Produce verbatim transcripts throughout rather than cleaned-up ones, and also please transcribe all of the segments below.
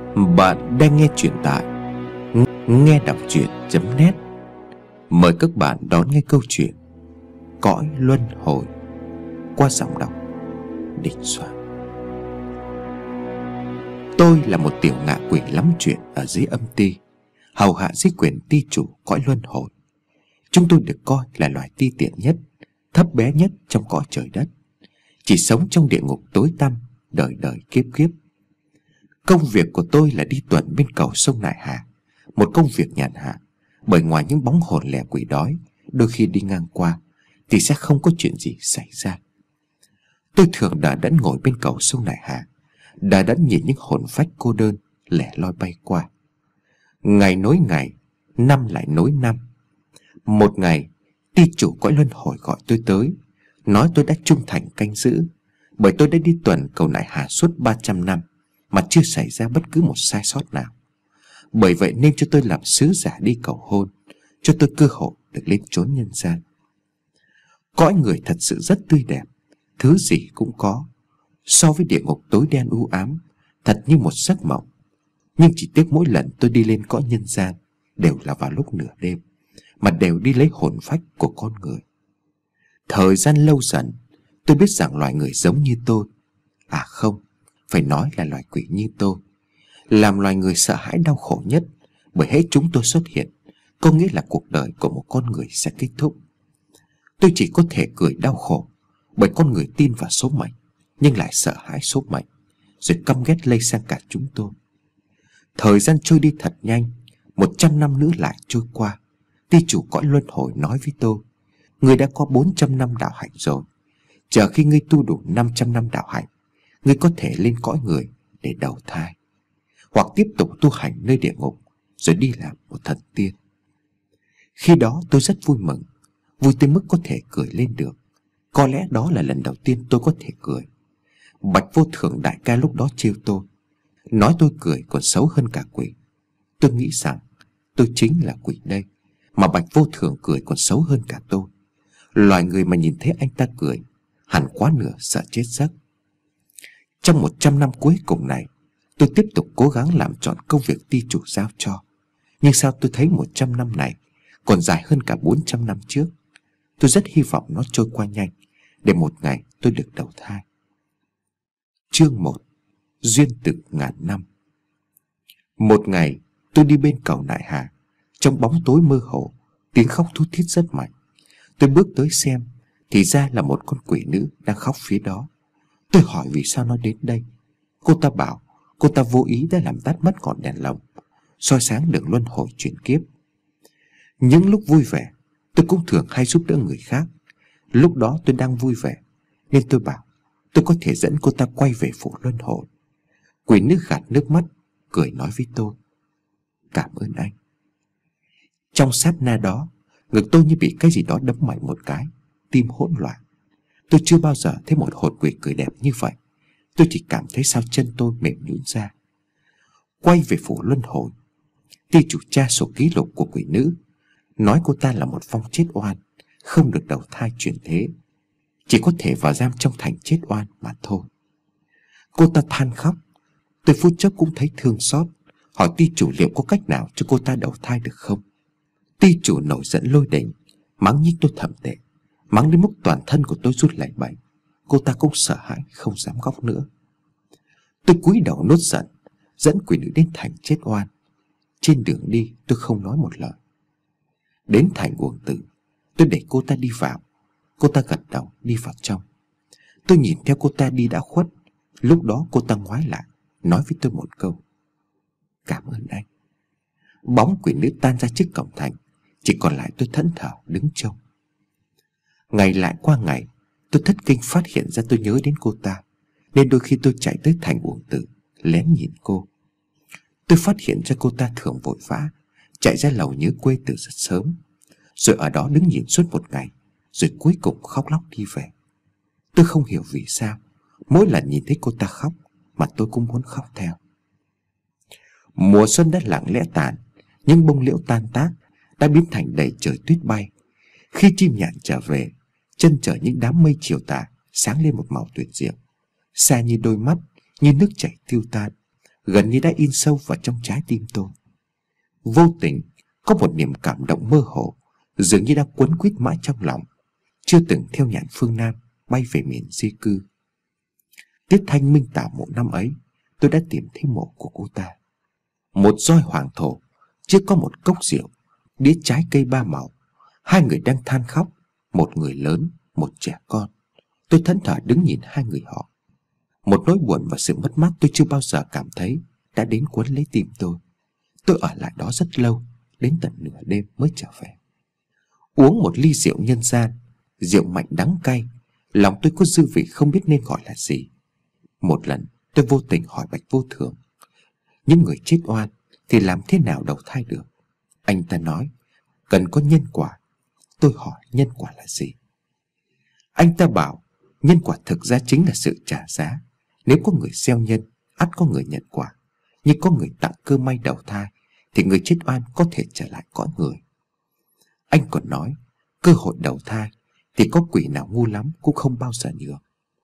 Bạn đang nghe truyện tại nghe đọc truyện.net. Mời các bạn đón nghe câu chuyện Cõi Luân Hồi qua giọng đọc Đình Soạn. Tôi là một tiểu ngạ quỷ lắm chuyện ở dưới âm ti, hầu hạ dưới quyền ti chủ cõi luân hồi. Chúng tôi được coi là loài ti tiện nhất, thấp bé nhất trong cõi trời đất, chỉ sống trong địa ngục tối tăm, đời đời kiếp kiếp. Công việc của tôi là đi tuần bên cầu sông Nại Hà, một công việc nhàn hạ, bởi ngoài những bóng hồn lẻ quỷ đói đôi khi đi ngang qua thì sẽ không có chuyện gì xảy ra. Tôi thường đờ đẫn ngồi bên cầu sông Nại Hà, đờ đẫn nhìn những hồn phách cô đơn lẻ loi bay qua. Ngày nối ngày, năm lại nối năm. Một ngày, ti chủ cõi luân hồi gọi tôi tới, nói tôi đã trung thành canh giữ, bởi tôi đã đi tuần cầu Nại Hà suốt ba trăm năm mà chưa xảy ra bất cứ một sai sót nào. Bởi vậy nên cho tôi làm sứ giả đi cầu hôn, cho tôi cơ hội được lên chốn nhân gian. Cõi người thật sự rất tươi đẹp, thứ gì cũng có. So với địa ngục tối đen u ám, thật như một giấc mộng. Nhưng chỉ tiếc mỗi lần tôi đi lên cõi nhân gian đều là vào lúc nửa đêm, mà đều đi lấy hồn phách của con người. Thời gian lâu dần, tôi biết rằng loài người giống như tôi, à không, phải nói là loài quỷ như tôi, làm loài người sợ hãi đau khổ nhất. Bởi hễ chúng tôi xuất hiện, có nghĩa là cuộc đời của một con người sẽ kết thúc. Tôi chỉ có thể cười đau khổ, bởi con người tin vào số mệnh, nhưng lại sợ hãi số mệnh, rồi căm ghét lây sang cả chúng tôi. Thời gian trôi đi thật nhanh. Một trăm năm nữa lại trôi qua. Ti chủ cõi luân hồi nói với tôi: ngươi đã có bốn trăm năm đạo hạnh rồi. Chờ khi ngươi tu đủ năm trăm năm đạo hạnh, ngươi có thể lên cõi người để đầu thai, hoặc tiếp tục tu hành nơi địa ngục, rồi đi làm một thần tiên. Khi đó tôi rất vui mừng, vui tới mức có thể cười lên được. Có lẽ đó là lần đầu tiên tôi có thể cười. Bạch Vô Thường đại ca lúc đó trêu tôi, nói tôi cười còn xấu hơn cả quỷ. Tôi nghĩ rằng tôi chính là quỷ đây, mà Bạch Vô Thường cười còn xấu hơn cả tôi. Loài người mà nhìn thấy anh ta cười hẳn quá nửa sợ chết giấc. Trong một trăm năm cuối cùng này, tôi tiếp tục cố gắng làm trọn công việc ti chủ giao cho. Nhưng sao tôi thấy một trăm năm này còn dài hơn cả bốn trăm năm trước. Tôi rất hy vọng nó trôi qua nhanh, để một ngày tôi được đầu thai. Chương một. Duyên tử ngàn năm. Một ngày, tôi đi bên cầu Nại Hà. Trong bóng tối mơ hồ, tiếng khóc thút thít rất mạnh. Tôi bước tới xem, thì ra là một con quỷ nữ đang khóc phía đó. Tôi hỏi vì sao nó đến đây. Cô ta bảo cô ta vô ý đã làm tắt mất ngọn đèn lồng, soi sáng đường luân hồi chuyển kiếp. Những lúc vui vẻ, tôi cũng thường hay giúp đỡ người khác. Lúc đó tôi đang vui vẻ, nên tôi bảo tôi có thể dẫn cô ta quay về phủ luân hồi. Quỷ nữ gạt nước mắt, cười nói với tôi: cảm ơn anh. Trong sát na đó, ngực tôi như bị cái gì đó đấm mạnh một cái, tim hỗn loạn. Tôi chưa bao giờ thấy một hồn quỷ cười đẹp như vậy. Tôi chỉ cảm thấy sao chân tôi mềm nhũn ra. Quay về phủ luân hồi, ti chủ tra sổ ký lục của quỷ nữ, nói cô ta là một vong chết oan, không được đầu thai chuyển thế, chỉ có thể vào giam trong thành chết oan mà thôi. Cô ta than khóc. Tôi phút chốc cũng thấy thương xót, hỏi ti chủ liệu có cách nào cho cô ta đầu thai được không. Ti chủ nổi giận lôi đình, mắng nhích tôi thậm tệ, mắng đến mức toàn thân của tôi rút lẩy bẩy. Cô ta cũng sợ hãi không dám khóc nữa. Tôi cúi đầu nốt giận, dẫn quỷ nữ đến thành chết oan. Trên đường đi tôi không nói một lời. Đến thành Uổng Tử, tôi để cô ta đi vào. Cô ta gật đầu đi vào trong. Tôi nhìn theo cô ta đi đã khuất. Lúc đó cô ta ngoái lại, nói với tôi một câu: cảm ơn anh. Bóng quỷ nữ tan ra trước cổng thành, chỉ còn lại tôi thẫn thờ đứng trông. Ngày lại qua ngày, tôi thất kinh phát hiện ra tôi nhớ đến cô ta, nên đôi khi tôi chạy tới thành Uổng Tử lén nhìn cô. Tôi phát hiện ra cô ta thường vội vã chạy ra lầu nhớ quê từ rất sớm, rồi ở đó đứng nhìn suốt một ngày, rồi cuối cùng khóc lóc đi về. Tôi không hiểu vì sao mỗi lần nhìn thấy cô ta khóc mà tôi cũng muốn khóc theo. Mùa xuân đã lặng lẽ tàn, những bông liễu tan tác đã biến thành đầy trời tuyết bay. Khi chim nhạn trở về, chân trời những đám mây chiều tà sáng lên một màu tuyệt diệu, xa như đôi mắt, như nước chảy tiêu tan, gần như đã in sâu vào trong trái tim tôi. Vô tình có một niềm cảm động mơ hồ dường như đang quấn quýt mãi trong lòng, chưa từng theo nhạn phương Nam bay về miền di cư. Tiết thanh minh tảo mộ năm ấy, tôi đã tìm thấy mộ của cô ta. Một roi hoàng thổ, chưa có một cốc rượu, đĩa trái cây ba màu, hai người đang than khóc, một người lớn, một trẻ con. Tôi thẫn thờ đứng nhìn hai người họ. Một nỗi buồn và sự mất mát tôi chưa bao giờ cảm thấy đã đến cuốn lấy tim tôi. Tôi ở lại đó rất lâu, đến tận nửa đêm mới trở về. Uống một ly rượu nhân gian, rượu mạnh đắng cay, lòng tôi có dư vị không biết nên gọi là gì. Một lần tôi vô tình hỏi Bạch Vô Thường, những người chết oan thì làm thế nào đầu thai được? Anh ta nói cần có nhân quả. Tôi hỏi nhân quả là gì? Anh ta bảo nhân quả thực ra chính là sự trả giá. Nếu có người gieo nhân, ắt có người nhận quả. Nhưng có người tặng cơ may đầu thai thì người chết oan có thể trở lại cõi người. Anh còn nói cơ hội đầu thai thì có quỷ nào ngu lắm cũng không bao giờ nhường.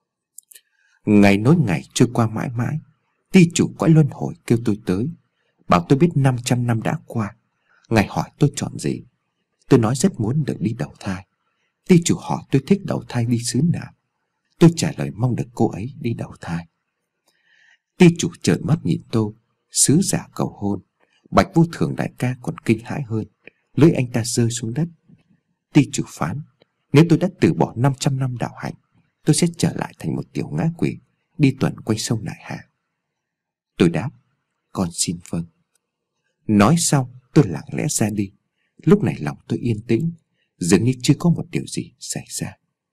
Ngày nối ngày trôi qua mãi mãi, ty chủ cõi luân hồi kêu tôi tới, bảo tôi biết năm trăm năm đã qua. Ngài hỏi tôi chọn gì. Tôi nói rất muốn được đi đầu thai. Ty chủ hỏi tôi thích đầu thai đi xứ nào. Tôi trả lời mong được cô ấy đi đầu thai. Ty chủ trợn mắt nhìn tôi, sứ giả cầu hôn. Bạch Vô Thường đại ca còn kinh hãi hơn, lưỡi anh ta rơi xuống đất. Ty chủ phán, nếu tôi đã từ bỏ năm trăm năm đạo hạnh, tôi sẽ trở lại thành một tiểu ngã quỷ, đi tuần quanh sông Nại Hà. Tôi đáp, con xin vâng. Nói xong tôi lặng lẽ ra đi. Lúc này lòng tôi yên tĩnh, dường như chưa có một điều gì xảy ra.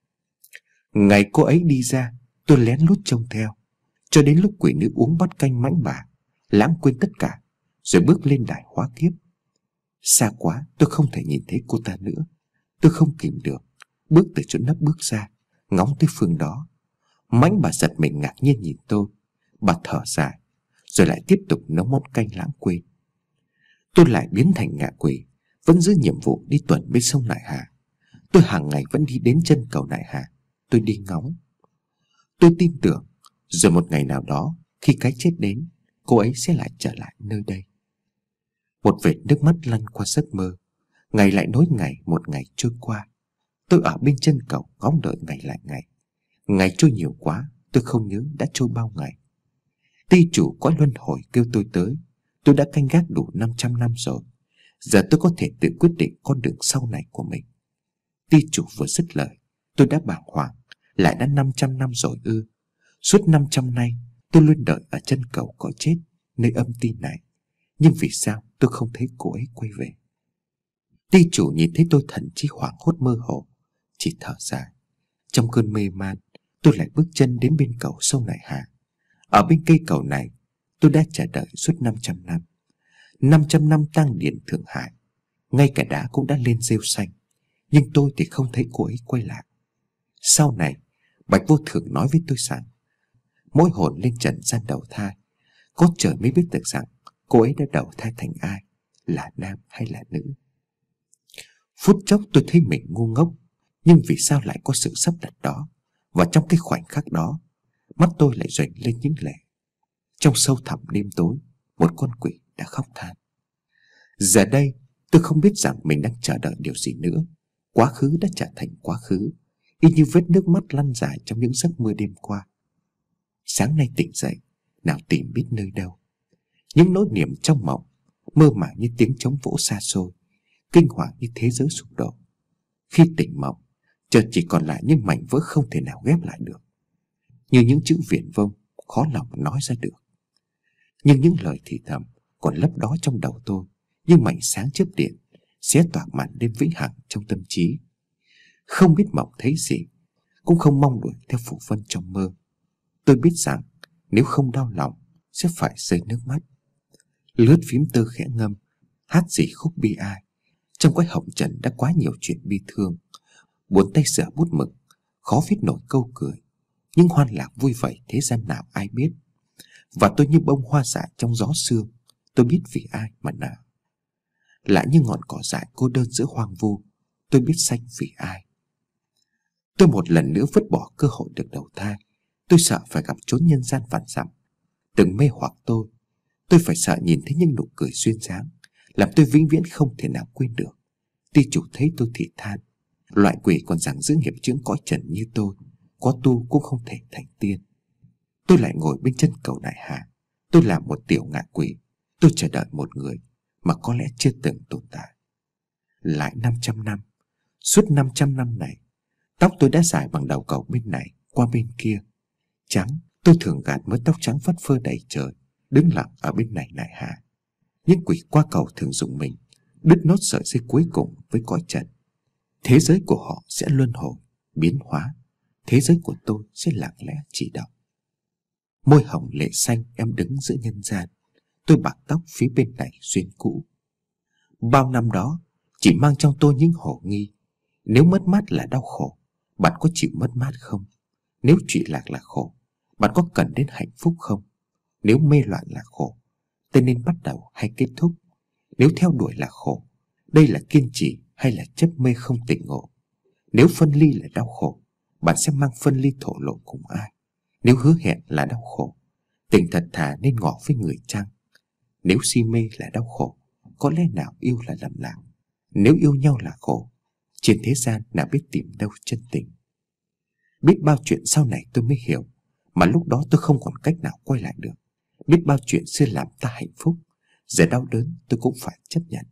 Ngày cô ấy đi ra, tôi lén lút trông theo, cho đến lúc quỷ nữ uống bát canh mãnh bà, lãng quên tất cả, rồi bước lên đài hóa kiếp. Xa quá tôi không thể nhìn thấy cô ta nữa. Tôi không kìm được, bước từ chỗ nấp bước ra, ngóng tới phương đó. Mãnh bà giật mình ngạc nhiên nhìn tôi. Bà thở dài, rồi lại tiếp tục nấu món canh lãng quên. Tôi lại biến thành ngạ quỷ, vẫn giữ nhiệm vụ đi tuần bên sông Nại Hà. Tôi hàng ngày vẫn đi đến chân cầu Nại Hà. Tôi đi ngóng. Tôi tin tưởng rồi một ngày nào đó, khi cái chết đến, cô ấy sẽ lại trở lại nơi đây. Một vệt nước mắt lăn qua giấc mơ. Ngày lại nối ngày, một ngày trôi qua. Tôi ở bên chân cầu ngóng đợi ngày lại ngày. Ngày trôi nhiều quá, tôi không nhớ đã trôi bao ngày. Ty chủ cõi luân hồi kêu tôi tới. Tôi đã canh gác đủ năm trăm năm rồi. Giờ tôi có thể tự quyết định con đường sau này của mình. Ty chủ vừa dứt lời, tôi đã bàng hoàng. Lại đã năm trăm năm rồi ư? Suốt năm trăm nay tôi luôn đợi ở chân cầu cõi chết, nơi âm ti này. Nhưng vì sao tôi không thấy cô ấy quay về? Ty chủ nhìn thấy tôi thần trí hoảng hốt mơ hồ, chỉ thở dài. Trong cơn mê man, tôi lại bước chân đến bên cầu sông Nại Hà. Ở bên cây cầu này, tôi đã chờ đợi suốt năm trăm năm. Năm trăm năm tang điền Thượng Hải, ngay cả đá cũng đã lên rêu xanh. Nhưng tôi thì không thấy cô ấy quay lại. Sau này, Bạch Vô Thường nói với tôi rằng mỗi hồn lên trần gian đầu thai, có trời mới biết được rằng cô ấy đã đầu thai thành ai, là nam hay là nữ. Phút chốc tôi thấy mình ngu ngốc. Nhưng vì sao lại có sự sắp đặt đó? Và trong cái khoảnh khắc đó, mắt tôi lại rành lên những lệ. Trong sâu thẳm đêm tối, một con quỷ đã khóc than. Giờ đây tôi không biết rằng mình đang chờ đợi điều gì nữa. Quá khứ đã trở thành quá khứ, y như vết nước mắt lăn dài trong những giấc mơ đêm qua. Sáng nay tỉnh dậy, nào tìm biết nơi đâu. Những nỗi niềm trong mộng mơ màng như tiếng trống vỗ xa xôi, kinh hoàng như thế giới sụp đổ. Khi tỉnh mộng, chợt chỉ còn lại những mảnh vỡ không thể nào ghép lại được, như những chữ viển vông khó lòng nói ra được. Nhưng những lời thì thầm còn lấp đó trong đầu tôi như mảnh sáng chớp điện, xé toạc màn đêm vĩnh hằng trong tâm trí. Không biết mộng thấy gì, cũng không mong đuổi theo phù vân trong mơ. Tôi biết rằng nếu không đau lòng sẽ phải rơi nước mắt. Lướt phím tơ khẽ ngâm, hát gì khúc bi ai. Trong cõi hồng trần đã quá nhiều chuyện bi thương. Buồn tay sửa bút mực, khó viết nổi câu cười. Nhưng hoan lạc vui vầy thế gian nào ai biết. Và tôi như bông hoa dại trong gió sương, tôi biết vì ai mà nở. Lại như ngọn cỏ dại cô đơn giữa hoang vu, tôi biết xanh vì ai. Tôi một lần nữa vứt bỏ cơ hội được đầu thai. Tôi sợ phải gặp chốn nhân gian vạn dặm từng mê hoặc tôi. Tôi phải sợ nhìn thấy những nụ cười duyên dáng, làm tôi vĩnh viễn không thể nào quên được. Ty chủ thấy tôi thì than, loại quỷ còn giảng giữ nghiệp chướng cõi trần như tôi, có tu cũng không thể thành tiên. Tôi lại ngồi bên chân cầu đại hà. Tôi là một tiểu ngạ quỷ. Tôi chờ đợi một người mà có lẽ chưa từng tồn tại. Lại năm trăm năm. Suốt năm trăm năm này, tóc tôi đã dài bằng đầu cầu bên này qua bên kia. Trắng, tôi thường gạt mớ tóc trắng phất phơ đầy trời, đứng lặng ở bên này đại hà. Những quỷ qua cầu thường dùng mình đứt nốt sợi dây cuối cùng với cõi trần. Thế giới của họ sẽ luân hồi, biến hóa. Thế giới của tôi sẽ lặng lẽ chỉ đạo. Môi hồng lệ xanh em đứng giữa nhân gian. Tôi bạc tóc phía bên này duyên cũ. Bao năm đó chỉ mang trong tôi những hồ nghi. Nếu mất mát là đau khổ, bạn có chịu mất mát không? Nếu trụy lạc là khổ, bạn có cần đến hạnh phúc không? Nếu mê loạn là khổ, tôi nên bắt đầu hay kết thúc? Nếu theo đuổi là khổ, đây là kiên trì hay là chấp mê không tỉnh ngộ? Nếu phân ly là đau khổ, bạn sẽ mang phân ly thổ lộ cùng ai? Nếu hứa hẹn là đau khổ, tình thật thà nên ngỏ với người chăng? Nếu si mê là đau khổ, có lẽ nào yêu là lầm lạc? Nếu yêu nhau là khổ, trên thế gian nào biết tìm đâu chân tình? Biết bao chuyện sau này tôi mới hiểu, mà lúc đó tôi không còn cách nào quay lại được. Biết bao chuyện xưa làm ta hạnh phúc, giờ đau đớn tôi cũng phải chấp nhận.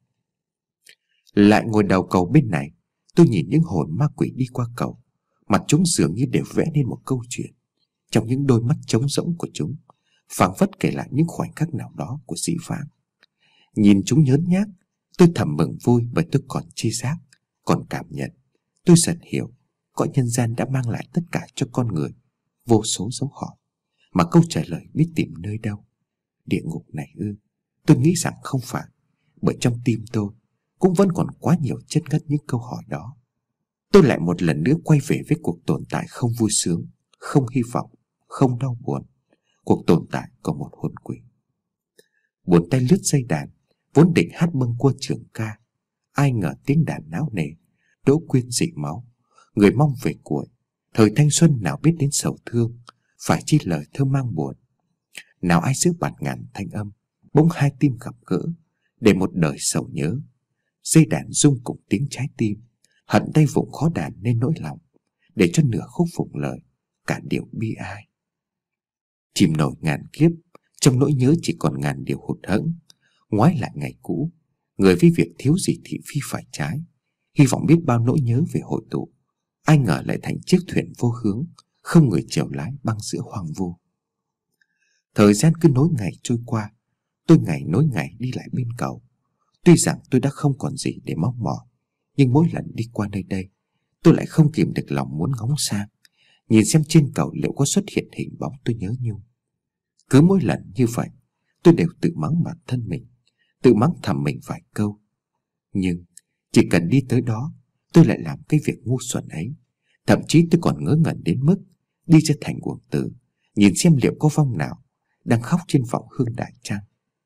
Lại ngồi đầu cầu bên này, tôi nhìn những hồn ma quỷ đi qua cầu. Mặt chúng dường như đều vẽ nên một câu chuyện. Trong những đôi mắt trống rỗng của chúng, phảng phất kể lại những khoảnh khắc nào đó của dĩ vãng. Nhìn chúng nhớn nhác, tôi thầm mừng vui bởi tôi còn tri giác, còn cảm nhận. Tôi dần hiểu, cõi nhân gian đã mang lại tất cả cho con người vô số dấu hỏi, mà câu trả lời biết tìm nơi đâu. Địa ngục này ư? Tôi nghĩ rằng không phải, bởi trong tim tôi cũng vẫn còn quá nhiều chất ngất những câu hỏi đó. Tôi lại một lần nữa quay về với cuộc tồn tại không vui sướng, không hy vọng, không đau buồn. Cuộc tồn tại của một hồn quỷ. Buồn tay lướt dây đàn, vốn định hát bâng cua trường ca. Ai ngờ tiếng đàn não nề, đỗ quyên dị máu. Người mong về cuối, thời thanh xuân nào biết đến sầu thương, phải chi lời thơ mang buồn. Nào ai giữa bạt ngàn thanh âm, bỗng hai tim gặp gỡ, để một đời sầu nhớ. Dây đàn rung cùng tiếng trái tim, hận tay vùng khó đàn nên nỗi lòng, để cho nửa khúc phụng lời, cả điều bi ai. Chìm nổi ngàn kiếp, trong nỗi nhớ chỉ còn ngàn điều hụt hẫng. Ngoái lại ngày cũ, người với việc thiếu gì thị phi phải trái. Hy vọng biết bao nỗi nhớ về hội tụ, ai ngờ lại thành chiếc thuyền vô hướng, không người chèo lái băng giữa hoang vu. Thời gian cứ nối ngày trôi qua, tôi ngày nối ngày đi lại bên cầu. Tuy rằng tôi đã không còn gì để mong mỏi, nhưng mỗi lần đi qua nơi đây, tôi lại không kìm được lòng muốn ngóng sang, nhìn xem trên cầu liệu có xuất hiện hình bóng tôi nhớ nhung. Cứ mỗi lần như vậy, tôi đều tự mắng bản thân mình, tự mắng thầm mình vài câu. Nhưng chỉ cần đi tới đó, tôi lại làm cái việc ngu xuẩn ấy. Thậm chí tôi còn ngớ ngẩn đến mức đi ra thành uổng tử, nhìn xem liệu có vong nào đang khóc trên vọng hương đại trang.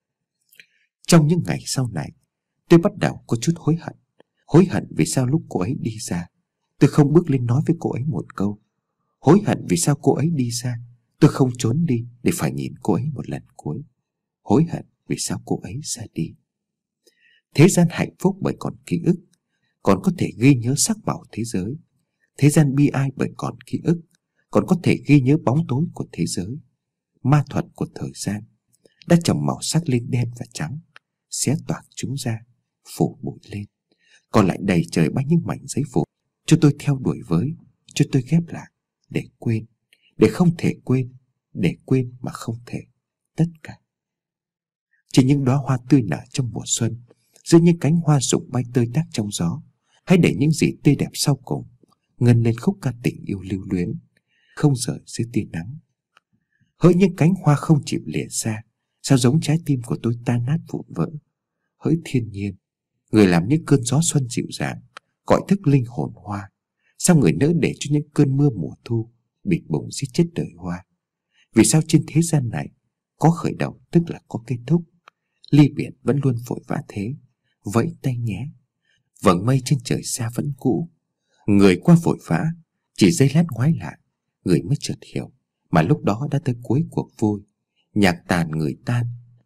Trong những ngày sau này, tôi bắt đầu có chút hối hận. Hối hận vì sao lúc cô ấy đi ra, tôi không bước lên nói với cô ấy một câu. Hối hận vì sao cô ấy đi ra, tôi không trốn đi để phải nhìn cô ấy một lần cuối. Hối hận vì sao cô ấy ra đi. Thế gian hạnh phúc bởi còn ký ức, còn có thể ghi nhớ sắc màu thế giới. Thế gian bi ai bởi còn ký ức, còn có thể ghi nhớ bóng tối của thế giới. Ma thuật của thời gian đã trồng màu sắc lên đen và trắng, xé toạc chúng ra, phủ bụi lên. Còn lại đầy trời bay những mảnh giấy vụn, cho tôi theo đuổi với, cho tôi ghép lại, để quên, để không thể quên, để quên mà không thể, tất cả. Chỉ những đóa hoa tươi nở trong mùa xuân, giữa những cánh hoa rụng bay tơi tát trong gió, hãy để những gì tươi đẹp sau cùng ngân lên khúc ca tình yêu lưu luyến, không rời dưới tia nắng. Hỡi những cánh hoa không chịu lìa xa, sao giống trái tim của tôi tan nát vụn vỡ. Hỡi thiên nhiên, người làm những cơn gió xuân dịu dàng, gọi thức linh hồn hoa, sao người nỡ để cho những cơn mưa mùa thu bịt bùng giết chết đời hoa? Vì sao trên thế gian này có khởi đầu tức là có kết thúc? Ly biệt vẫn luôn vội vã thế, vẫy tay nhé. Vầng mây trên trời xa vẫn cũ, người qua vội vã, chỉ giây lát ngoái lại, người mới chợt hiểu, mà lúc đó đã tới cuối cuộc vui. Nhạc tàn người tan,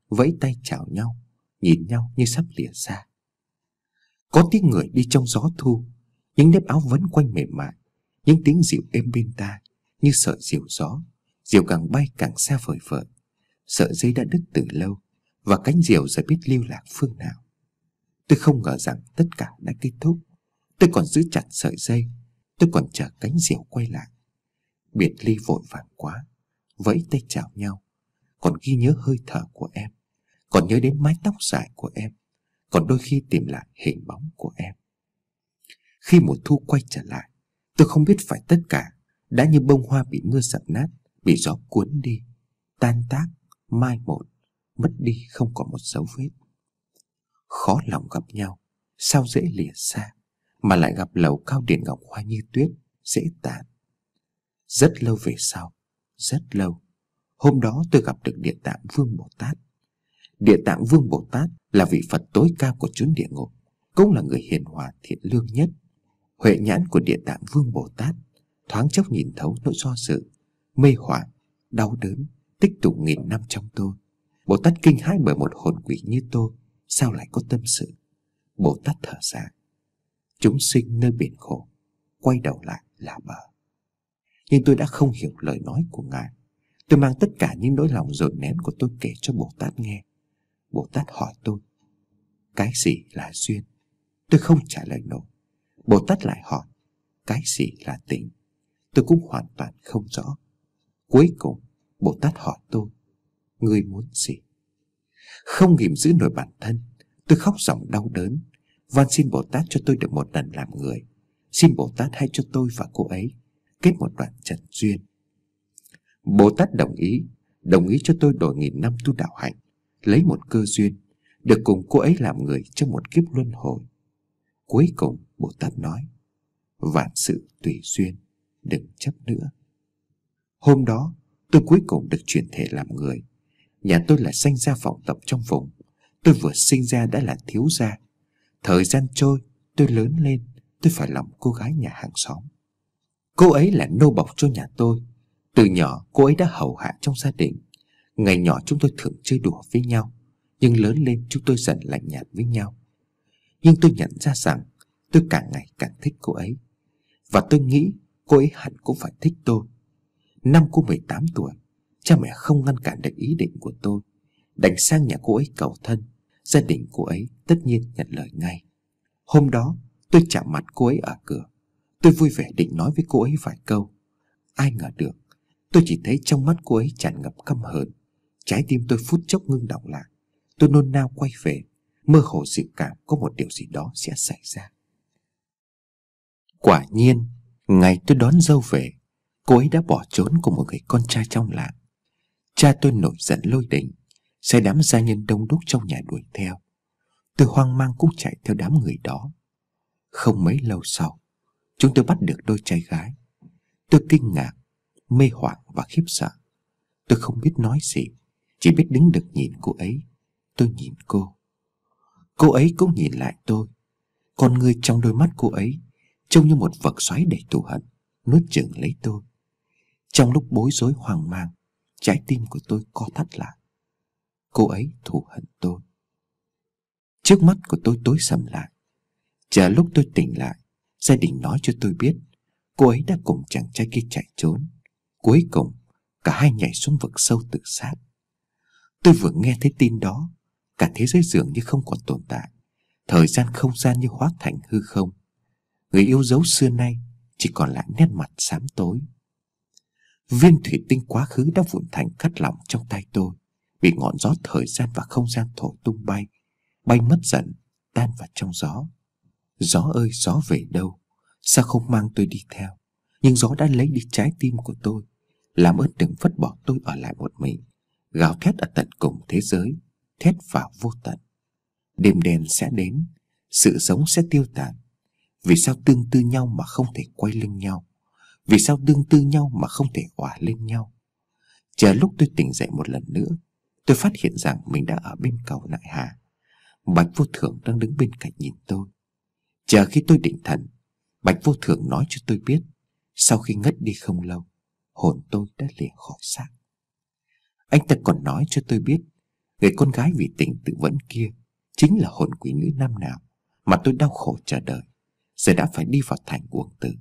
vẫy tay chào nhau, nhìn nhau như sắp lìa xa. Có tiếng người đi trong gió thu, những nếp áo vấn quanh mềm mại, những tiếng dịu êm bên tai như sợi diều gió. Diều càng bay càng xa vời vợi, sợi dây đã đứt từ lâu và cánh diều giờ biết lưu lạc phương nào. Tôi không ngờ rằng tất cả đã kết thúc. Tôi còn giữ chặt sợi dây, tôi còn chờ cánh diều quay lại. Biệt ly vội vàng quá, vẫy tay chào nhau, còn ghi nhớ hơi thở của em, còn nhớ đến mái tóc dài của em, còn đôi khi tìm lại hình bóng của em. Khi mùa thu quay trở lại, tôi không biết phải tất cả đã như bông hoa bị mưa dập nát, bị gió cuốn đi, tan tác, mai một, mất đi không còn một dấu vết. Khó lòng gặp nhau, sao dễ lìa xa, mà lại gặp lầu cao điện ngọc hoa như tuyết, dễ tàn. Rất lâu về sau, rất lâu, hôm đó tôi gặp được Địa Tạng Vương Bồ Tát. Địa Tạng Vương Bồ Tát là vị Phật tối cao của chốn địa ngục, cũng là người hiền hòa thiện lương nhất. Huệ nhãn của Địa Tạng Vương Bồ Tát thoáng chốc nhìn thấu nỗi do dự, mê hoặc, đau đớn tích tụ nghìn năm trong tôi. Bồ Tát kinh hãi bởi một hồn quỷ như tôi sao lại có tâm sự. Bồ Tát thở dài: chúng sinh nơi biển khổ, quay đầu lại là bờ. Nhưng tôi đã không hiểu lời nói của Ngài. Tôi mang tất cả những nỗi lòng dồn nén của tôi kể cho Bồ Tát nghe. Bồ Tát hỏi tôi: cái gì là duyên? Tôi không trả lời nổi. Bồ Tát lại hỏi: cái gì là tình? Tôi cũng hoàn toàn không rõ. Cuối cùng Bồ Tát hỏi tôi: ngươi muốn gì? Không kìm giữ nổi bản thân, tôi khóc ròng đau đớn, van xin Bồ Tát cho tôi được một lần làm người. Xin Bồ Tát hãy cho tôi và cô ấy kết một đoạn trần duyên. Bồ Tát đồng ý, đồng ý cho tôi đổi nghìn năm tu đạo hạnh, lấy một cơ duyên, được cùng cô ấy làm người trong một kiếp luân hồi. Cuối cùng Bồ Tát nói: vạn sự tùy duyên, đừng chấp nữa. Hôm đó tôi cuối cùng được chuyển thể làm người. Nhà tôi là sanh gia vọng tộc trong vùng. Tôi vừa sinh ra đã là thiếu gia. Thời gian trôi, tôi lớn lên, tôi phải lòng cô gái nhà hàng xóm. Cô ấy là nô bộc cho nhà tôi. Từ nhỏ cô ấy đã hầu hạ trong gia đình. Ngày nhỏ chúng tôi thường chơi đùa với nhau, nhưng lớn lên chúng tôi dần lạnh nhạt với nhau. Nhưng tôi nhận ra rằng tôi càng ngày càng thích cô ấy, và tôi nghĩ cô ấy hẳn cũng phải thích tôi. Năm cô mười tám tuổi, cha mẹ không ngăn cản được ý định của tôi, đành sang nhà cô ấy cầu thân. Gia đình cô ấy tất nhiên nhận lời ngay. Hôm đó tôi chạm mặt cô ấy ở cửa. Tôi vui vẻ định nói với cô ấy vài câu. Ai ngờ được, tôi chỉ thấy trong mắt cô ấy tràn ngập căm hờn. Trái tim tôi phút chốc ngưng đọng lại. Tôi nôn nao quay về, mơ hồ dự cảm có một điều gì đó sẽ xảy ra. Quả nhiên, ngày tôi đón dâu về, cô ấy đã bỏ trốn cùng một người con trai trong làng. Cha tôi nổi giận lôi đình, sai đám gia nhân đông đúc trong nhà đuổi theo. Tôi hoang mang cũng chạy theo đám người đó. Không mấy lâu sau, chúng tôi bắt được đôi trai gái. Tôi kinh ngạc, mê hoặc và khiếp sợ. Tôi không biết nói gì, chỉ biết đứng được nhìn cô ấy. Tôi nhìn cô, cô ấy cũng nhìn lại tôi. Con người trong đôi mắt cô ấy trông như một vực xoáy đầy thù hận, nuốt chửng lấy tôi. Trong lúc bối rối hoang mang, trái tim của tôi co thắt lại. Cô ấy thù hận tôi. Trước mắt của tôi tối sầm lại. Chờ lúc tôi tỉnh lại, gia đình nói cho tôi biết cô ấy đã cùng chàng trai kia chạy trốn. Cuối cùng cả hai nhảy xuống vực sâu tự sát. Tôi vừa nghe thấy tin đó, cả thế giới dường như không còn tồn tại. Thời gian không gian như hóa thành hư không. Người yêu dấu xưa nay chỉ còn lại nét mặt xám tối. Viên thủy tinh quá khứ đã vụn thành cát lỏng trong tay tôi, bị ngọn gió thời gian và không gian thổi tung bay, bay mất dần, tan vào trong gió. Gió ơi gió về đâu, sao không mang tôi đi theo? Nhưng gió đã lấy đi trái tim của tôi. Làm ơn đừng vứt bỏ tôi ở lại một mình, gào thét ở tận cùng thế giới, thét vào vô tận. Đêm đen sẽ đến, sự sống sẽ tiêu tàn. Vì sao tương tư nhau mà không thể quay lưng nhau? Vì sao tương tư nhau mà không thể hòa lên nhau? Chờ lúc tôi tỉnh dậy một lần nữa, tôi phát hiện rằng mình đã ở bên cầu Nại Hà. Bạch Vô Thường đang đứng bên cạnh nhìn tôi. Chờ khi tôi định thần, Bạch Vô Thường nói cho tôi biết, sau khi ngất đi không lâu, hồn tôi đã lìa khỏi xác. Anh ta còn nói cho tôi biết, Người con gái vì tình tự vẫn kia chính là hồn quỷ nữ năm nào mà tôi đau khổ chờ đợi, giờ đã phải đi vào thành uổng tử.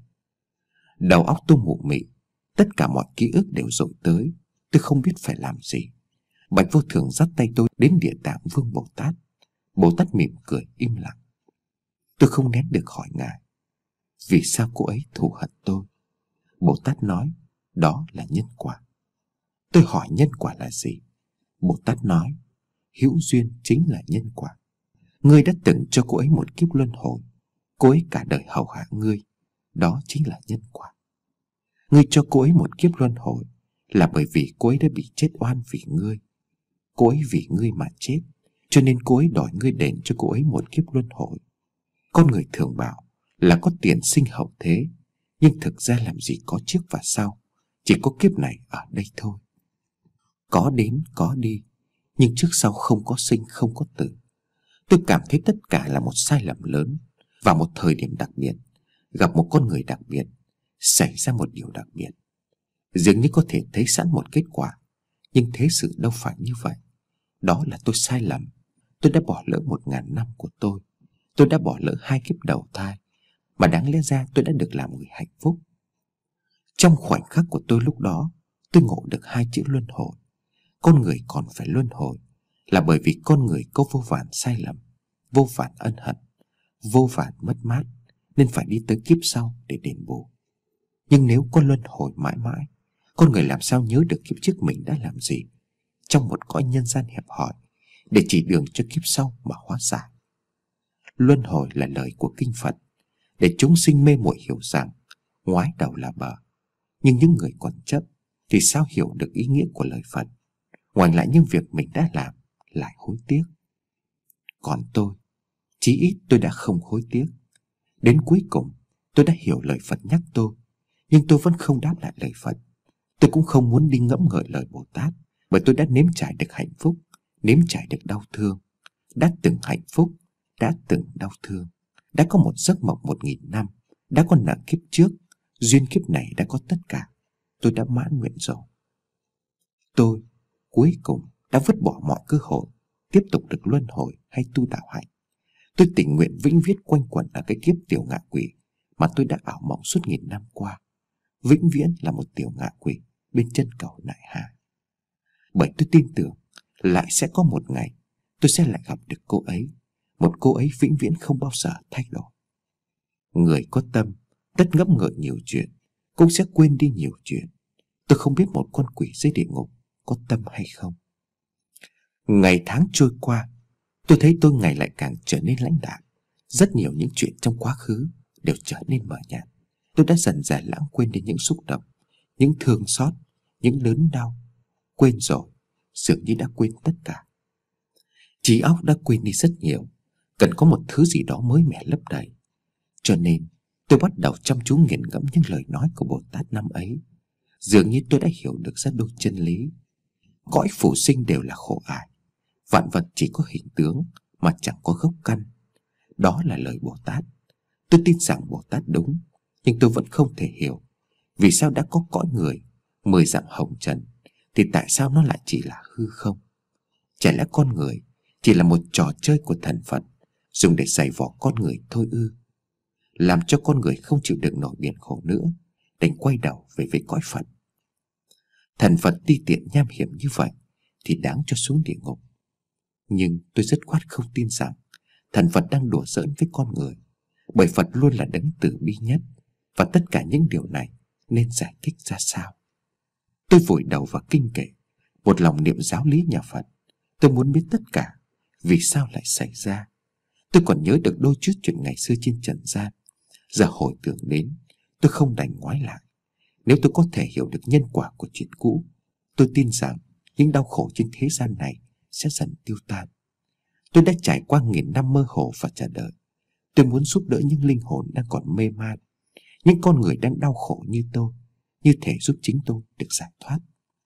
Đầu óc tôi mụ mị, tất cả mọi ký ức đều dội tới. Tôi không biết phải làm gì. Bạch Vô Thường dắt tay tôi đến địa tạng Vương Bồ Tát. Bồ Tát mỉm cười im lặng. Tôi không nén được hỏi ngài, vì sao cô ấy thù hận tôi? Bồ Tát nói, đó là nhân quả. Tôi hỏi nhân quả là gì? Bồ Tát nói, hữu duyên chính là nhân quả. Ngươi đã từng cho cô ấy một kiếp luân hồi, cô ấy cả đời hầu hạ ngươi, đó chính là nhân quả. Ngươi cho cô ấy một kiếp luân hồi là bởi vì cô ấy đã bị chết oan vì ngươi. Cô ấy vì ngươi mà chết, cho nên cô ấy đòi ngươi đền cho cô ấy một kiếp luân hồi. Con người thường bảo là có tiền sinh hậu thế, nhưng thực ra làm gì có trước và sau, chỉ có kiếp này ở đây thôi. Có đến có đi, nhưng trước sau không có sinh không có tử. Tôi cảm thấy tất cả là một sai lầm lớn. Vào một thời điểm đặc biệt, gặp một con người đặc biệt, xảy ra một điều đặc biệt. Dường như có thể thấy sẵn một kết quả, nhưng thế sự đâu phải như vậy. Đó là tôi sai lầm. Tôi đã bỏ lỡ một ngàn năm của tôi. Tôi đã bỏ lỡ hai kiếp đầu thai, mà đáng lẽ ra tôi đã được làm người hạnh phúc. Trong khoảnh khắc của tôi lúc đó, tôi ngộ được hai chữ luân hồi. Con người còn phải luân hồi là bởi vì con người có vô vàn sai lầm, vô vàn ân hận, vô vàn mất mát, nên phải đi tới kiếp sau để đền bù. Nhưng nếu có luân hồi mãi mãi, con người làm sao nhớ được kiếp trước mình đã làm gì, trong một cõi nhân gian hẹp hòi, để chỉ đường cho kiếp sau mà hóa giải. Luân hồi là lời của kinh Phật, để chúng sinh mê muội hiểu rằng ngoái đầu là bờ. Nhưng những người còn chấp thì sao hiểu được ý nghĩa của lời Phật, ngoảnh lại những việc mình đã làm lại hối tiếc. Còn tôi, chí ít tôi đã không hối tiếc. Đến cuối cùng tôi đã hiểu lời Phật nhắc tôi, nhưng tôi vẫn không đáp lại lời Phật. Tôi cũng không muốn đi ngẫm ngợi lời Bồ Tát, bởi tôi đã nếm trải được hạnh phúc, nếm trải được đau thương. Đã từng hạnh phúc, đã từng đau thương, đã có một giấc mộng một nghìn năm, đã có nợ kiếp trước, duyên kiếp này đã có tất cả. Tôi đã mãn nguyện rồi. Tôi cuối cùng đã vứt bỏ mọi cơ hội tiếp tục được luân hồi hay tu đạo hạnh. Tôi tình nguyện vĩnh viễn quanh quẩn ở cái kiếp tiểu ngạ quỷ mà tôi đã ảo mộng suốt nghìn năm qua. Vĩnh viễn là một tiểu ngạ quỷ bên chân cầu nại hà. Bởi tôi tin tưởng lại sẽ có một ngày tôi sẽ lại gặp được cô ấy, một cô ấy vĩnh viễn không bao giờ thay đổi. Người có tâm tất ngẫm ngợi nhiều chuyện, cũng sẽ quên đi nhiều chuyện. Tôi không biết một con quỷ dưới địa ngục có tâm hay không. Ngày tháng trôi qua, tôi thấy tôi ngày lại càng trở nên lãnh đạm. Rất nhiều những chuyện trong quá khứ đều trở nên mờ nhạt. Tôi đã dần dần lãng quên đi những xúc động, những thương xót, những đớn đau. Quên rồi, dường như đã quên tất cả. Trí óc đã quên đi rất nhiều, cần có một thứ gì đó mới mẻ lấp đầy. Cho nên tôi bắt đầu chăm chú nghiền ngẫm những lời nói của Bồ Tát năm ấy. Dường như tôi đã hiểu được rất đôi chân lý. Cõi phù sinh đều là khổ ải, vạn vật chỉ có hình tướng mà chẳng có gốc căn. Đó là lời Bồ Tát. Tôi tin rằng Bồ Tát đúng, nhưng tôi vẫn không thể hiểu vì sao đã có cõi người mười dặm hồng trần, thì tại sao nó lại chỉ là hư không? Chả lẽ con người chỉ là một trò chơi của thần Phật, dùng để giày vò con người thôi ư? Làm cho con người không chịu đựng nổi biển khổ nữa, đành quay đầu về với cõi Phật. Thần Phật ti tiện nham hiểm như vậy thì đáng cho xuống địa ngục. Nhưng tôi dứt khoát không tin rằng thần Phật đang đùa giỡn với con người, bởi Phật luôn là đấng từ bi nhất, và tất cả những điều này nên giải thích ra sao. Tôi vùi đầu vào kinh kệ, một lòng niệm giáo lý nhà Phật. Tôi muốn biết tất cả, vì sao lại xảy ra. Tôi còn nhớ được đôi chút chuyện ngày xưa trên trần gian. Giờ hồi tưởng đến, tôi không đành ngoái lại. Nếu tôi có thể hiểu được nhân quả của chuyện cũ, tôi tin rằng những đau khổ trên thế gian này sẽ dần tiêu tan. Tôi đã trải qua nghìn năm mơ hồ và chờ đợi. Tôi muốn giúp đỡ những linh hồn đang còn mê man, những con người đang đau khổ như tôi, như thể giúp chính tôi được giải thoát.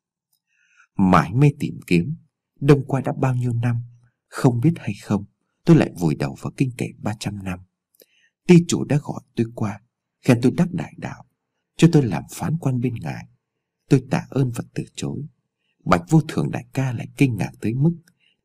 Mãi mê tìm kiếm, đông qua đã bao nhiêu năm, không biết hay không, tôi lại vùi đầu vào kinh kệ ba trăm năm. Ty chủ đã gọi tôi qua, khen tôi đắc đại đạo, cho tôi làm phán quan bên ngài. Tôi tạ ơn và từ chối. Bạch Vô Thường đại ca lại kinh ngạc tới mức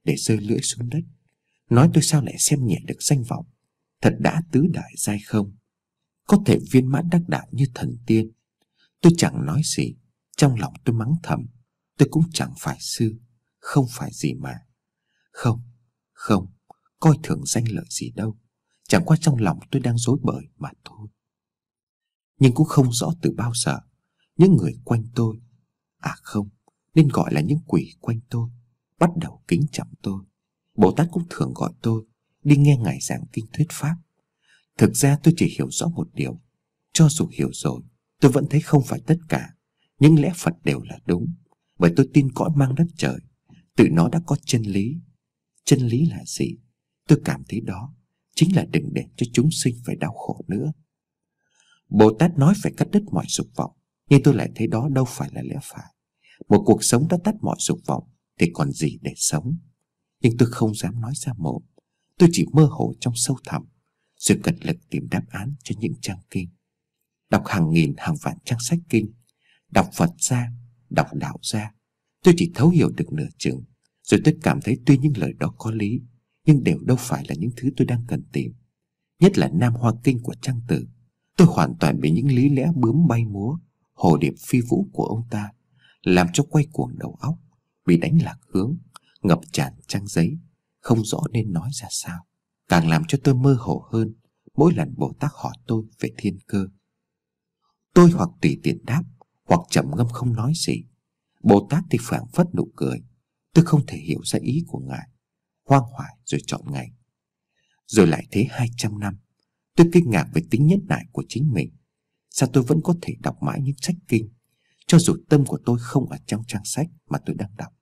để rơi lưỡi xuống đất, nói tôi sao lại xem nhẹ được danh vọng. Thật đã tứ đại giai không, có thể viên mãn đắc đạo như thần tiên. Tôi chẳng nói gì, trong lòng tôi mắng thầm. Tôi cũng chẳng phải sư, không phải gì mà. Không, không, coi thường danh lợi gì đâu. Chẳng qua trong lòng tôi đang rối bời mà thôi. Nhưng cũng không rõ từ bao giờ những người quanh tôi, à không, nên gọi là những quỷ quanh tôi, bắt đầu kính trọng tôi. Bồ Tát cũng thường gọi tôi đi nghe Ngài giảng kinh thuyết pháp. Thực ra tôi chỉ hiểu rõ một điều. Cho dù hiểu rồi, tôi vẫn thấy không phải tất cả những lẽ Phật đều là đúng. Bởi tôi tin cõi mang đất trời, tự nó đã có chân lý. Chân lý là gì? Tôi cảm thấy đó chính là đừng để cho chúng sinh phải đau khổ nữa. Bồ Tát nói phải cắt đứt mọi dục vọng, nhưng tôi lại thấy đó đâu phải là lẽ phải. Một cuộc sống đã tắt mọi dục vọng thì còn gì để sống. Nhưng tôi không dám nói ra mồm. Tôi chỉ mơ hồ trong sâu thẳm, rồi cật lực tìm đáp án cho những trang kinh. Đọc hàng nghìn hàng vạn trang sách kinh, đọc Phật ra, đọc đạo ra, tôi chỉ thấu hiểu được nửa chừng. Rồi tôi cảm thấy tuy những lời đó có lý, nhưng đều đâu phải là những thứ tôi đang cần tìm. Nhất là Nam Hoa Kinh của Trang Tử, tôi hoàn toàn bị những lý lẽ bướm bay múa, hồ điệp phi vũ của ông ta làm cho quay cuồng đầu óc, bị đánh lạc hướng, ngập tràn trang giấy, không rõ nên nói ra sao. Càng làm cho tôi mơ hồ hơn mỗi lần Bồ Tát hỏi tôi về thiên cơ. Tôi hoặc tùy tiện đáp, hoặc trầm ngâm không nói gì. Bồ Tát thì phảng phất nụ cười. Tôi không thể hiểu ra ý của Ngài, hoang hoài rồi chọn ngày. Rồi lại thế hai trăm năm, tôi kinh ngạc về tính nhẫn nại của chính mình. Sao tôi vẫn có thể đọc mãi những sách kinh, cho dù tâm của tôi không ở trong trang sách mà tôi đang đọc.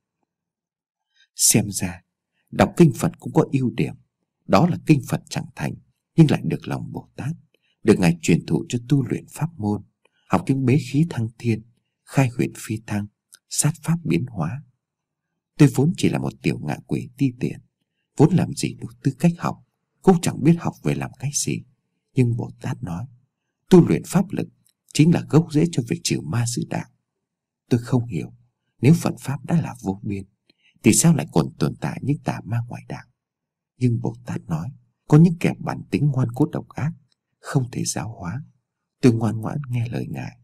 Xem ra đọc kinh Phật cũng có ưu điểm. Đó là kinh Phật chẳng thành, nhưng lại được lòng Bồ Tát, được Ngài truyền thụ cho tu luyện pháp môn, học những bế khí thăng thiên, khai huyệt phi thăng, sát pháp biến hóa. Tôi vốn chỉ là một tiểu ngạ quỷ ti tiện, vốn làm gì đủ tư cách học, cũng chẳng biết học về làm cái gì. Nhưng Bồ Tát nói tu luyện pháp lực chính là gốc rễ cho việc trừ ma giữ đạo. Tôi không hiểu, nếu Phật pháp đã là vô biên thì sao lại còn tồn tại những tà ma ngoại đạo. Nhưng Bồ Tát nói có những kẻ bản tính ngoan cố độc ác, không thể giáo hóa. Tôi ngoan ngoãn nghe lời Ngài.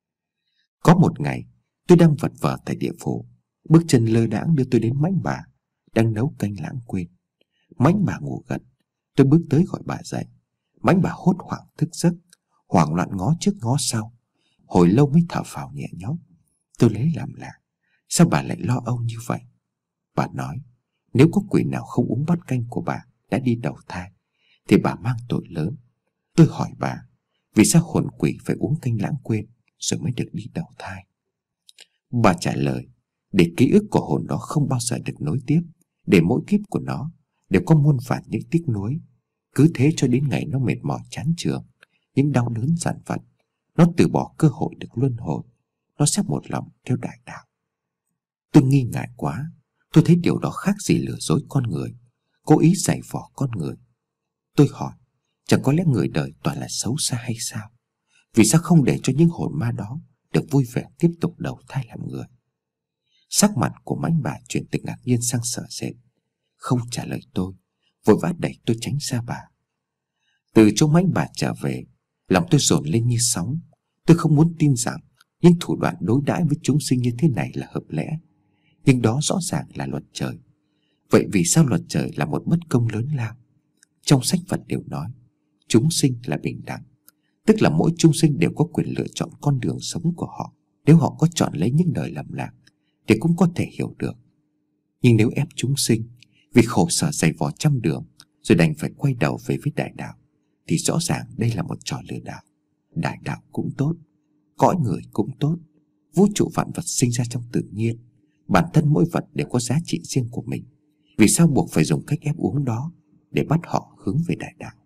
Có một ngày tôi đang vật vờ tại địa phủ, bước chân lơ đãng đưa tôi đến Mãnh Bà đang nấu canh lãng quên. Mãnh Bà ngủ gật, tôi bước tới gọi bà dậy. Mãnh Bà hốt hoảng thức giấc, hoảng loạn ngó trước ngó sau, hồi lâu mới thở phào nhẹ nhõm. Tôi lấy làm lạ, sao bà lại lo âu như vậy? Bà nói nếu có quỷ nào không uống bát canh của bà đã đi đầu thai thì bà mang tội lớn. Tôi hỏi bà vì sao hồn quỷ phải uống canh lãng quên rồi mới được đi đầu thai. Bà trả lời để ký ức của hồn đó không bao giờ được nối tiếp, để mỗi kiếp của nó đều có muôn vàn những tiếc nuối. Cứ thế cho đến ngày nó mệt mỏi chán chường, những đau đớn dằn vặt, nó từ bỏ cơ hội được luân hồi, nó sẽ một lòng theo đại đạo. Tôi nghi ngại quá. Tôi thấy điều đó khác gì lừa dối con người, cố ý giày vò con người. Tôi hỏi chẳng có lẽ người đời toàn là xấu xa hay sao? Vì sao không để cho những hồn ma đó được vui vẻ tiếp tục đầu thai làm người? Sắc mặt của Mãnh Bà chuyển từ ngạc nhiên sang sợ sệt, không trả lời tôi, vội vã đẩy tôi tránh xa bà. Từ chỗ Mãnh Bà trở về, lòng tôi dồn lên như sóng. Tôi không muốn tin rằng những thủ đoạn đối đãi với chúng sinh như thế này là hợp lẽ, nhưng đó rõ ràng là luật trời. Vậy vì sao luật trời là một bất công lớn lao? Trong sách Phật đều nói chúng sinh là bình đẳng, tức là mỗi chúng sinh đều có quyền lựa chọn con đường sống của họ. Nếu họ có chọn lấy những đời lầm lạc thì cũng có thể hiểu được. Nhưng nếu ép chúng sinh vì khổ sở dày vò trăm đường rồi đành phải quay đầu về với đại đạo, thì rõ ràng đây là một trò lừa đảo. Đại đạo cũng tốt, cõi người cũng tốt, vũ trụ vạn vật sinh ra trong tự nhiên, bản thân mỗi vật đều có giá trị riêng của mình. Vì sao buộc phải dùng cách ép uống đó để bắt họ hướng về đại đạo?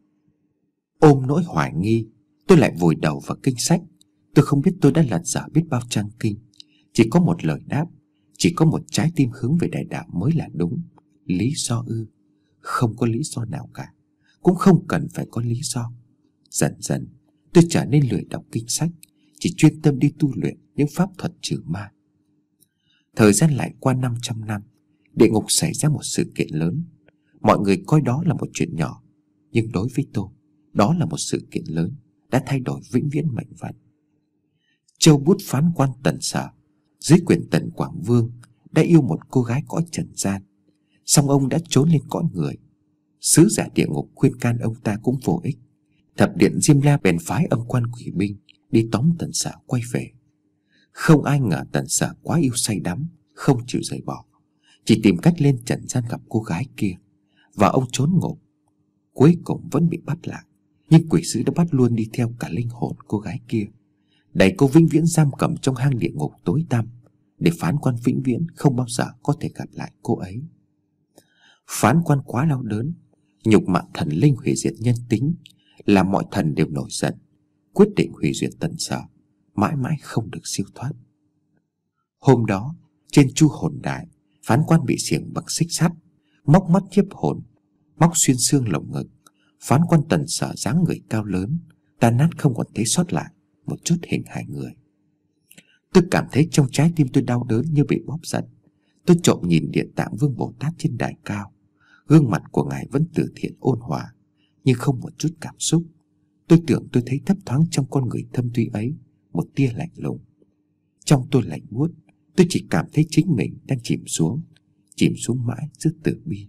Ôm nỗi hoài nghi, tôi lại vùi đầu vào kinh sách. Tôi không biết tôi đã lật dở biết bao trang kinh. Chỉ có một lời đáp, chỉ có một trái tim hướng về đại đạo mới là đúng. Lý do ư? Không có lý do nào cả, cũng không cần phải có lý do. Dần dần tôi trở nên lười đọc kinh sách, chỉ chuyên tâm đi tu luyện những pháp thuật trừ ma. Thời gian lại qua năm trăm năm, Địa ngục xảy ra một sự kiện lớn. Mọi người coi đó là một chuyện nhỏ, nhưng đối với tôi, đó là một sự kiện lớn, đã thay đổi vĩnh viễn mệnh vận. Châu bút phán quan Tần Sở dưới quyền Tần Quảng Vương đã yêu một cô gái cõi trần gian, song ông đã trốn lên cõi người. Sứ giả địa ngục khuyên can ông ta cũng vô ích. Thập điện Diêm La bèn phái âm quan quỷ binh đi tóm Tần Sở quay về. Không ai ngờ Tần Sở quá yêu say đắm, không chịu rời bỏ, chỉ tìm cách lên trần gian gặp cô gái kia, và ông trốn ngục. Cuối cùng vẫn bị bắt lại, nhưng quỷ sứ đã bắt luôn đi theo cả linh hồn cô gái kia, đẩy cô vĩnh viễn giam cầm trong hang địa ngục tối tăm, để phán quan vĩnh viễn không bao giờ có thể gặp lại cô ấy. Phán quan quá đau đớn, nhục mạ thần linh hủy diệt nhân tính, làm mọi thần đều nổi giận, quyết định hủy diệt Tần Sở, mãi mãi không được siêu thoát. Hôm đó, trên chu hồn đài, phán quan bị xiềng bằng xích sắt, móc mắt nhiếp hồn, móc xuyên xương lồng ngực. Phán quan Tần Sở dáng người cao lớn, tan nát không còn thấy sót lại một chút hình hài người. Tôi cảm thấy trong trái tim tôi đau đớn như bị bóp giật. Tôi trộm nhìn Địa Tạng Vương Bồ Tát trên đài cao. Gương mặt của ngài vẫn từ thiện ôn hòa, nhưng không một chút cảm xúc. Tôi tưởng tôi thấy thấp thoáng trong con người thâm thúy ấy một tia lạnh lùng. Trong tôi lạnh buốt, tôi chỉ cảm thấy chính mình đang chìm xuống, chìm xuống mãi giữa tử bi.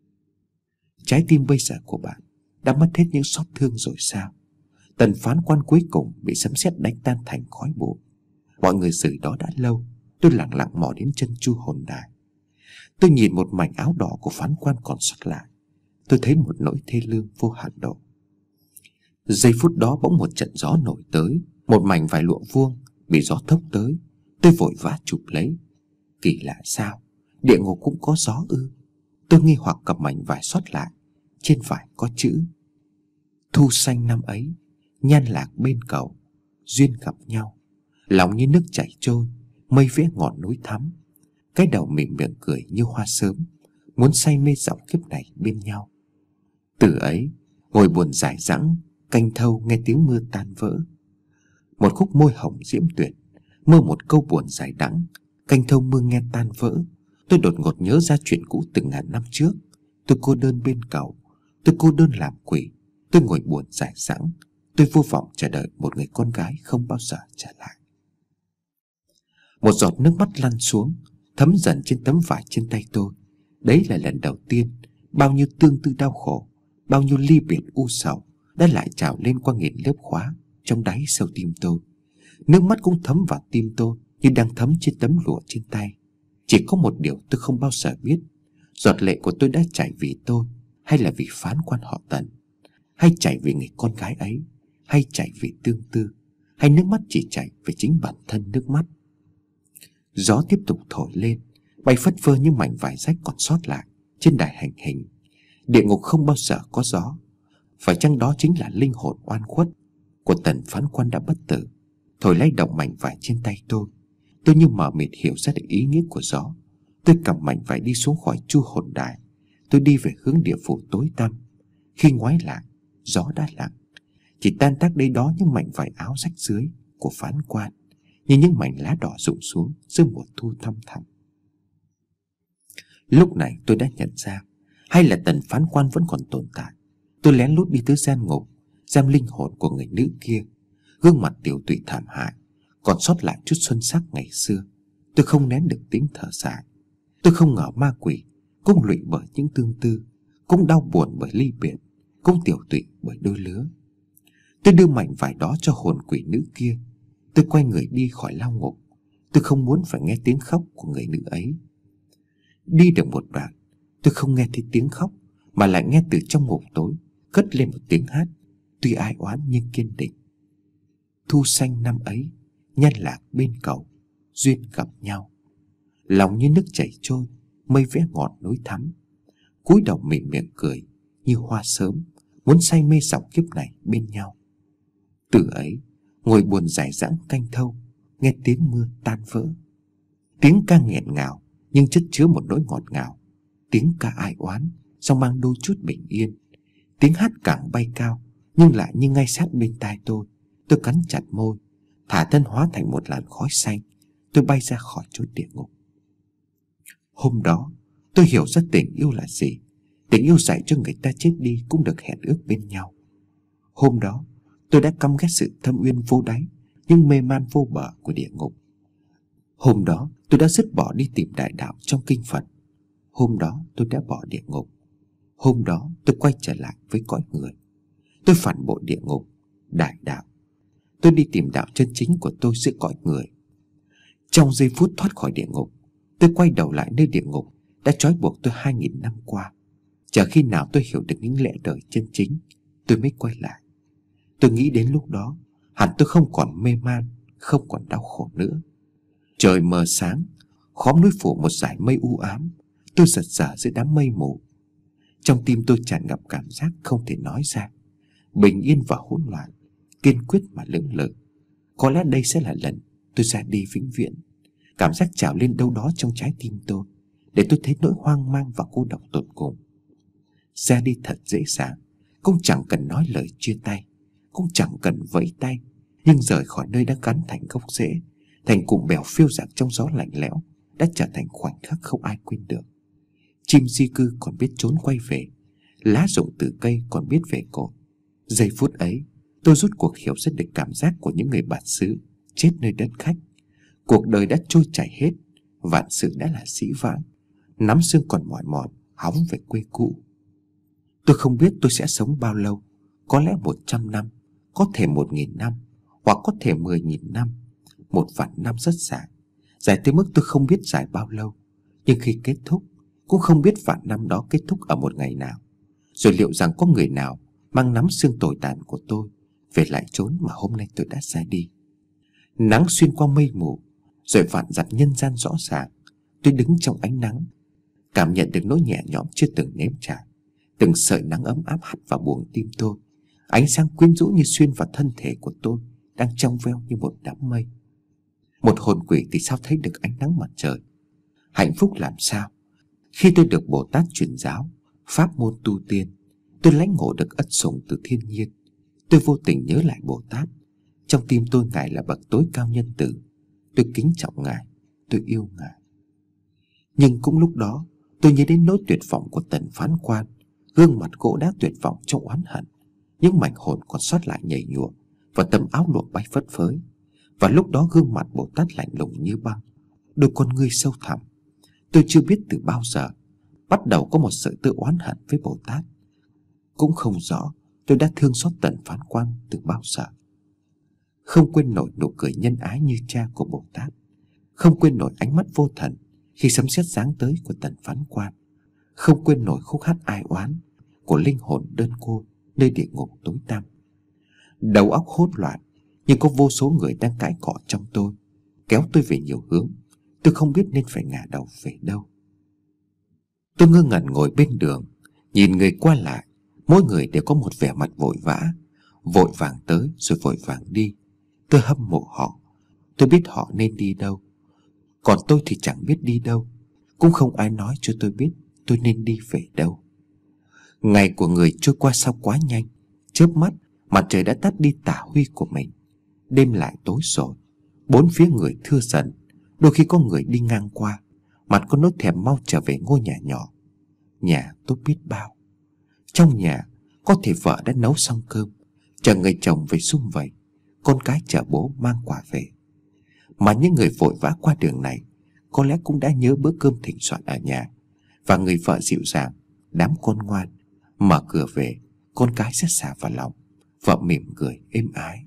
Trái tim bây giờ của bạn đã mất hết những xót thương rồi sao? Tần phán quan cuối cùng bị sấm sét đánh tan thành khói bụi. Mọi người xử đó đã lâu. Tôi lặng lặng mò đến chân chu hồn đài. Tôi nhìn một mảnh áo đỏ của phán quan còn sót lại. Tôi thấy một nỗi thê lương vô hạn độ. Giây phút đó bỗng một trận gió nổi tới. Một mảnh vải lụa vuông bị gió thốc tới. Tôi vội vã chụp lấy. Kỳ lạ sao? Địa ngục cũng có gió ư? Tôi nghi hoặc cầm mảnh vải sót lại. Trên vải có chữ: thu xanh năm ấy, nhan lạc bên cầu, duyên gặp nhau, lòng như nước chảy trôi, mây vẽ ngọn núi thắm. Cái đầu mỉm miệng cười như hoa sớm, muốn say mê dòng kiếp này bên nhau. Từ ấy ngồi buồn dải dẳng, canh thâu nghe tiếng mưa tan vỡ. Một khúc môi hồng diễm tuyệt, mơ một câu buồn dài đắng, canh thâu mưa nghe tan vỡ. Tôi đột ngột nhớ ra chuyện cũ từng ngàn năm trước. Tôi cô đơn bên cầu, tôi cô đơn làm quỷ, tôi ngồi buồn dải dẳng. Tôi vô vọng chờ đợi một người con gái không bao giờ trở lại. Một giọt nước mắt lăn xuống, thấm dần trên tấm vải trên tay tôi. Đấy là lần đầu tiên bao nhiêu tương tư đau khổ, bao nhiêu ly biệt u sầu đã lại trào lên qua nghìn lớp khóa trong đáy sâu tim tôi. Nước mắt cũng thấm vào tim tôi như đang thấm trên tấm lụa trên tay. Chỉ có một điều tôi không bao giờ biết: giọt lệ của tôi đã chảy vì tôi, hay là vì phán quan họ Tần, hay chảy vì người con gái ấy, hay chảy vì tương tư, hay nước mắt chỉ chảy về chính bản thân nước mắt. Gió tiếp tục thổi lên, bay phất phơ những mảnh vải rách còn sót lại trên đài hành hình. Địa ngục không bao giờ có gió. Phải chăng đó chính là linh hồn oan khuất của Tần phán quan đã bất tử, thổi lay động mảnh vải trên tay tôi? Tôi như mờ mịt hiểu ra được ý nghĩa của gió. Tôi cầm mảnh vải đi xuống khỏi chu hồn đài. Tôi đi về hướng địa phủ tối tăm. Khi ngoái lại, gió đã lặng, chỉ tan tác đây đó những mảnh vải áo rách dưới của phán quan, như những mảnh lá đỏ rụng xuống giữa mùa thu thăm thẳm. Lúc này tôi đã nhận ra, hay là Tần phán quan vẫn còn tồn tại. Tôi lén lút đi tới gian ngục, giam linh hồn của người nữ kia. Gương mặt tiểu tụy thảm hại, còn sót lại chút xuân sắc ngày xưa. Tôi không nén được tiếng thở dài. Tôi không ngờ ma quỷ cũng lụy bởi những tương tư, cũng đau buồn bởi ly biệt, cũng tiểu tụy bởi đôi lứa. Tôi đưa mảnh vải đó cho hồn quỷ nữ kia. Tôi quay người đi khỏi lao ngục. Tôi không muốn phải nghe tiếng khóc của người nữ ấy. Đi được một đoạn, tôi không nghe thấy tiếng khóc, mà lại nghe từ trong ngục tối cất lên một tiếng hát, tuy ai oán nhưng kiên định: thu xanh năm ấy, nhan lạc bên cầu, duyên gặp nhau, lòng như nước chảy trôi, mây vẽ ngọn núi thắm. Cúi đầu mỉm miệng cười như hoa sớm, muốn say mê dòng kiếp này bên nhau. Từ ấy ngồi buồn dải dẳng canh thâu, nghe tiếng mưa tan vỡ. Tiếng ca nghẹn ngào nhưng chất chứa một nỗi ngọt ngào. Tiếng ca ai oán song mang đôi chút bình yên. Tiếng hát càng bay cao nhưng lại như ngay sát bên tai tôi. Tôi cắn chặt môi, thả thân hóa thành một làn khói xanh. Tôi bay ra khỏi chốn địa ngục. Hôm đó Tôi hiểu ra tình yêu là gì. Tình yêu dạy cho người ta chết đi cũng được hẹn ước bên nhau. Hôm đó tôi đã căm ghét sự thâm uyên vô đáy nhưng mê man vô bờ của địa ngục. Hôm đó tôi đã dứt bỏ đi tìm đại đạo trong kinh Phật. Hôm đó tôi đã bỏ địa ngục. Hôm đó tôi quay trở lại với cõi người. Tôi phản bội địa ngục, đại đạo. Tôi đi tìm đạo chân chính của tôi giữa cõi người. Trong giây phút thoát khỏi địa ngục, tôi quay đầu lại nơi địa ngục đã trói buộc tôi hai nghìn năm qua. Chờ khi nào tôi hiểu được những lẽ đời chân chính, tôi mới quay lại. Tôi nghĩ đến lúc đó hẳn tôi không còn mê man, không còn đau khổ nữa. Trời mờ sáng, khóm núi phủ một dải mây u ám. Tôi giật giở giữa đám mây mù. Trong tim tôi tràn ngập cảm giác không thể nói ra, bình yên và hỗn loạn, kiên quyết mà lưỡng lự. Có lẽ đây sẽ là lần tôi ra đi vĩnh viễn. Cảm giác trào lên đâu đó trong trái tim tôi, để tôi thấy nỗi hoang mang và cô độc tột cùng. Ra đi thật dễ dàng, cũng chẳng cần nói lời chia tay, cũng chẳng cần vẫy tay. Nhưng rời khỏi nơi đã gắn thành gốc rễ, thành cụm bèo phiêu dạt trong gió lạnh lẽo, đã trở thành khoảnh khắc không ai quên được. Chim di cư còn biết trốn quay về, lá rụng từ cây còn biết về cội. Giây phút ấy, tôi rút cuộc hiểu rất được cảm giác của những người bản xứ chết nơi đất khách. Cuộc đời đã trôi chảy hết, vạn sự đã là dĩ vãng, nắm xương còn mỏi mòn, hóng về quê cũ. Tôi không biết tôi sẽ sống bao lâu, có lẽ một trăm năm, có thể một nghìn năm, hoặc có thể mười nghìn năm. Một vạn năm rất dài, dài tới mức tôi không biết dài bao lâu. Nhưng khi kết thúc, cũng không biết vạn năm đó kết thúc ở một ngày nào. Rồi liệu rằng có người nào mang nắm xương tồi tàn của tôi về lại chốn mà hôm nay tôi đã ra đi. Nắng xuyên qua mây mù, rồi vạn dặm nhân gian rõ ràng. Tôi đứng trong ánh nắng, cảm nhận được nỗi nhẹ nhõm chưa từng nếm trải. Từng sợi nắng ấm áp hắt vào buồng tim tôi. Ánh sáng quyến rũ như xuyên vào thân thể của tôi, đang trong veo như một đám mây. Một hồn quỷ thì sao thấy được ánh nắng mặt trời. Hạnh phúc làm sao khi tôi được Bồ Tát truyền giáo pháp môn tu tiên. Tôi lãnh ngộ được ân sủng từ thiên nhiên. Tôi vô tình nhớ lại Bồ Tát. Trong tim tôi Ngài là bậc tối cao nhân từ. Tôi kính trọng Ngài, tôi yêu Ngài. Nhưng cũng lúc đó tôi nhớ đến nỗi tuyệt vọng của Tần Phán Quan. Gương mặt gỗ đã tuyệt vọng trong oán hận, những mảnh hồn còn sót lại nhảy nhụa, và tấm áo lụa bay phất phới. Và lúc đó gương mặt Bồ Tát lạnh lùng như băng, đôi con ngươi sâu thẳm. Tôi chưa biết từ bao giờ bắt đầu có một sự tự oán hận với Bồ Tát. Cũng không rõ tôi đã thương xót Tần Phán Quan từ bao giờ. Không quên nổi nụ cười nhân ái như cha của Bồ Tát. Không quên nổi ánh mắt vô thần khi sấm sét giáng tới của Tần Phán Quan. Không quên nổi khúc hát ai oán của linh hồn đơn côi nơi địa ngục tối tăm. Đầu óc hỗn loạn, nhưng có vô số người đang cãi cọ trong tôi, kéo tôi về nhiều hướng. Tôi không biết nên phải ngả đầu về đâu. Tôi ngơ ngẩn ngồi bên đường, nhìn người qua lại. Mỗi người đều có một vẻ mặt vội vã, vội vàng tới rồi vội vàng đi. Tôi hâm mộ họ. Tôi biết họ nên đi đâu, còn tôi thì chẳng biết đi đâu. Cũng không ai nói cho tôi biết tôi nên đi về đâu. Ngày của người trôi qua sao quá nhanh. Chớp mắt, mặt trời đã tắt đi tà huy của mình. Đêm lại tối rồi, bốn phía người thưa dần. Đôi khi có người đi ngang qua, mặt có nỗi thèm mau trở về ngôi nhà nhỏ. Nhà tốt biết bao. Trong nhà có thể vợ đã nấu xong cơm, chờ người chồng về sum vầy, con cái chờ bố mang quà về. Mà những người vội vã qua đường này có lẽ cũng đã nhớ bữa cơm thịnh soạn ở nhà. Và người vợ dịu dàng, đám con ngoan, mở cửa về, con cái sẽ xả vào lòng. Vợ mỉm cười êm ái.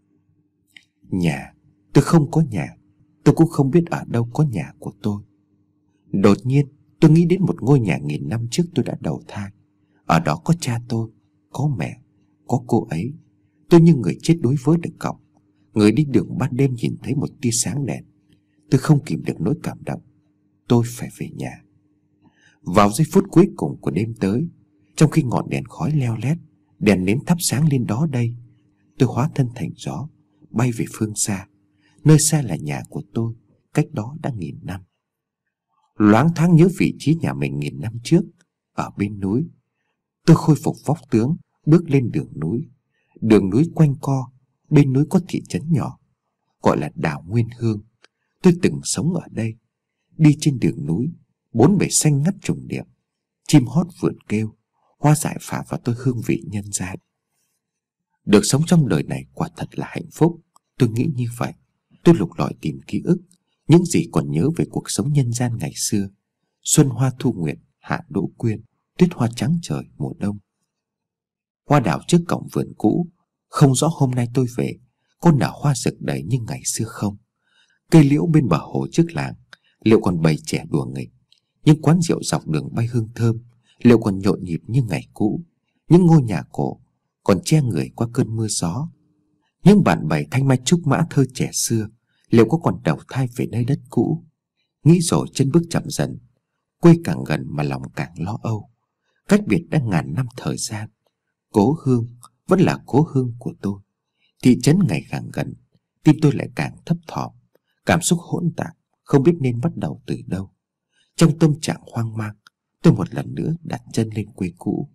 Nhà, tôi không có nhà. Tôi cũng không biết ở đâu có nhà của tôi. Đột nhiên tôi nghĩ đến một ngôi nhà nghìn năm trước tôi đã đầu thai. Ở đó có cha tôi, có mẹ, có cô ấy. Tôi như người chết đuối với được cọc, người đi đường ban đêm nhìn thấy một tia sáng đèn. Tôi không kìm được nỗi cảm động. Tôi phải về nhà. Vào giây phút cuối cùng của đêm tới, trong khi ngọn đèn khói leo lét, đèn nến thắp sáng lên đó đây, tôi hóa thân thành gió, bay về phương xa. Nơi xa là nhà của tôi, cách đó đã nghìn năm. Loáng thoáng nhớ vị trí nhà mình nghìn năm trước, ở bên núi. Tôi khôi phục vóc tướng, bước lên đường núi. Đường núi quanh co, bên núi có thị trấn nhỏ, gọi là đảo Nguyên Hương. Tôi từng sống ở đây. Đi trên đường núi, Bốn bể xanh ngắt trùng điệp, chim hót vượn kêu, hoa dại phả vào tôi hương vị nhân gian. Được sống trong đời này quả thật là hạnh phúc. Tôi nghĩ như vậy. Tôi lục lọi tìm ký ức, những gì còn nhớ về cuộc sống nhân gian ngày xưa. Xuân hoa thu nguyệt, hạ đỗ quyên, tuyết hoa trắng trời mùa đông. Hoa đào trước cổng vườn cũ, không rõ hôm nay tôi về có nở hoa rực đầy như ngày xưa không. Cây liễu bên bờ hồ trước làng, liệu còn bầy trẻ đùa nghịch. Những quán rượu dọc đường bay hương thơm, liệu còn nhộn nhịp như ngày cũ. Những ngôi nhà cổ còn che người qua cơn mưa gió. Những bạn bè thanh mai trúc mã thơ trẻ xưa, liệu có còn đầu thai về nơi đất cũ. Nghĩ rồi chân bước chậm dần, quê càng gần mà lòng càng lo âu. Cách biệt đã ngàn năm thời gian, cố hương vẫn là cố hương của tôi. Thị trấn ngày càng gần, tim tôi lại càng thấp thỏm. Cảm xúc hỗn tạp, không biết nên bắt đầu từ đâu. Trong tâm trạng hoang mang, tôi một lần nữa đặt chân lên quê cũ.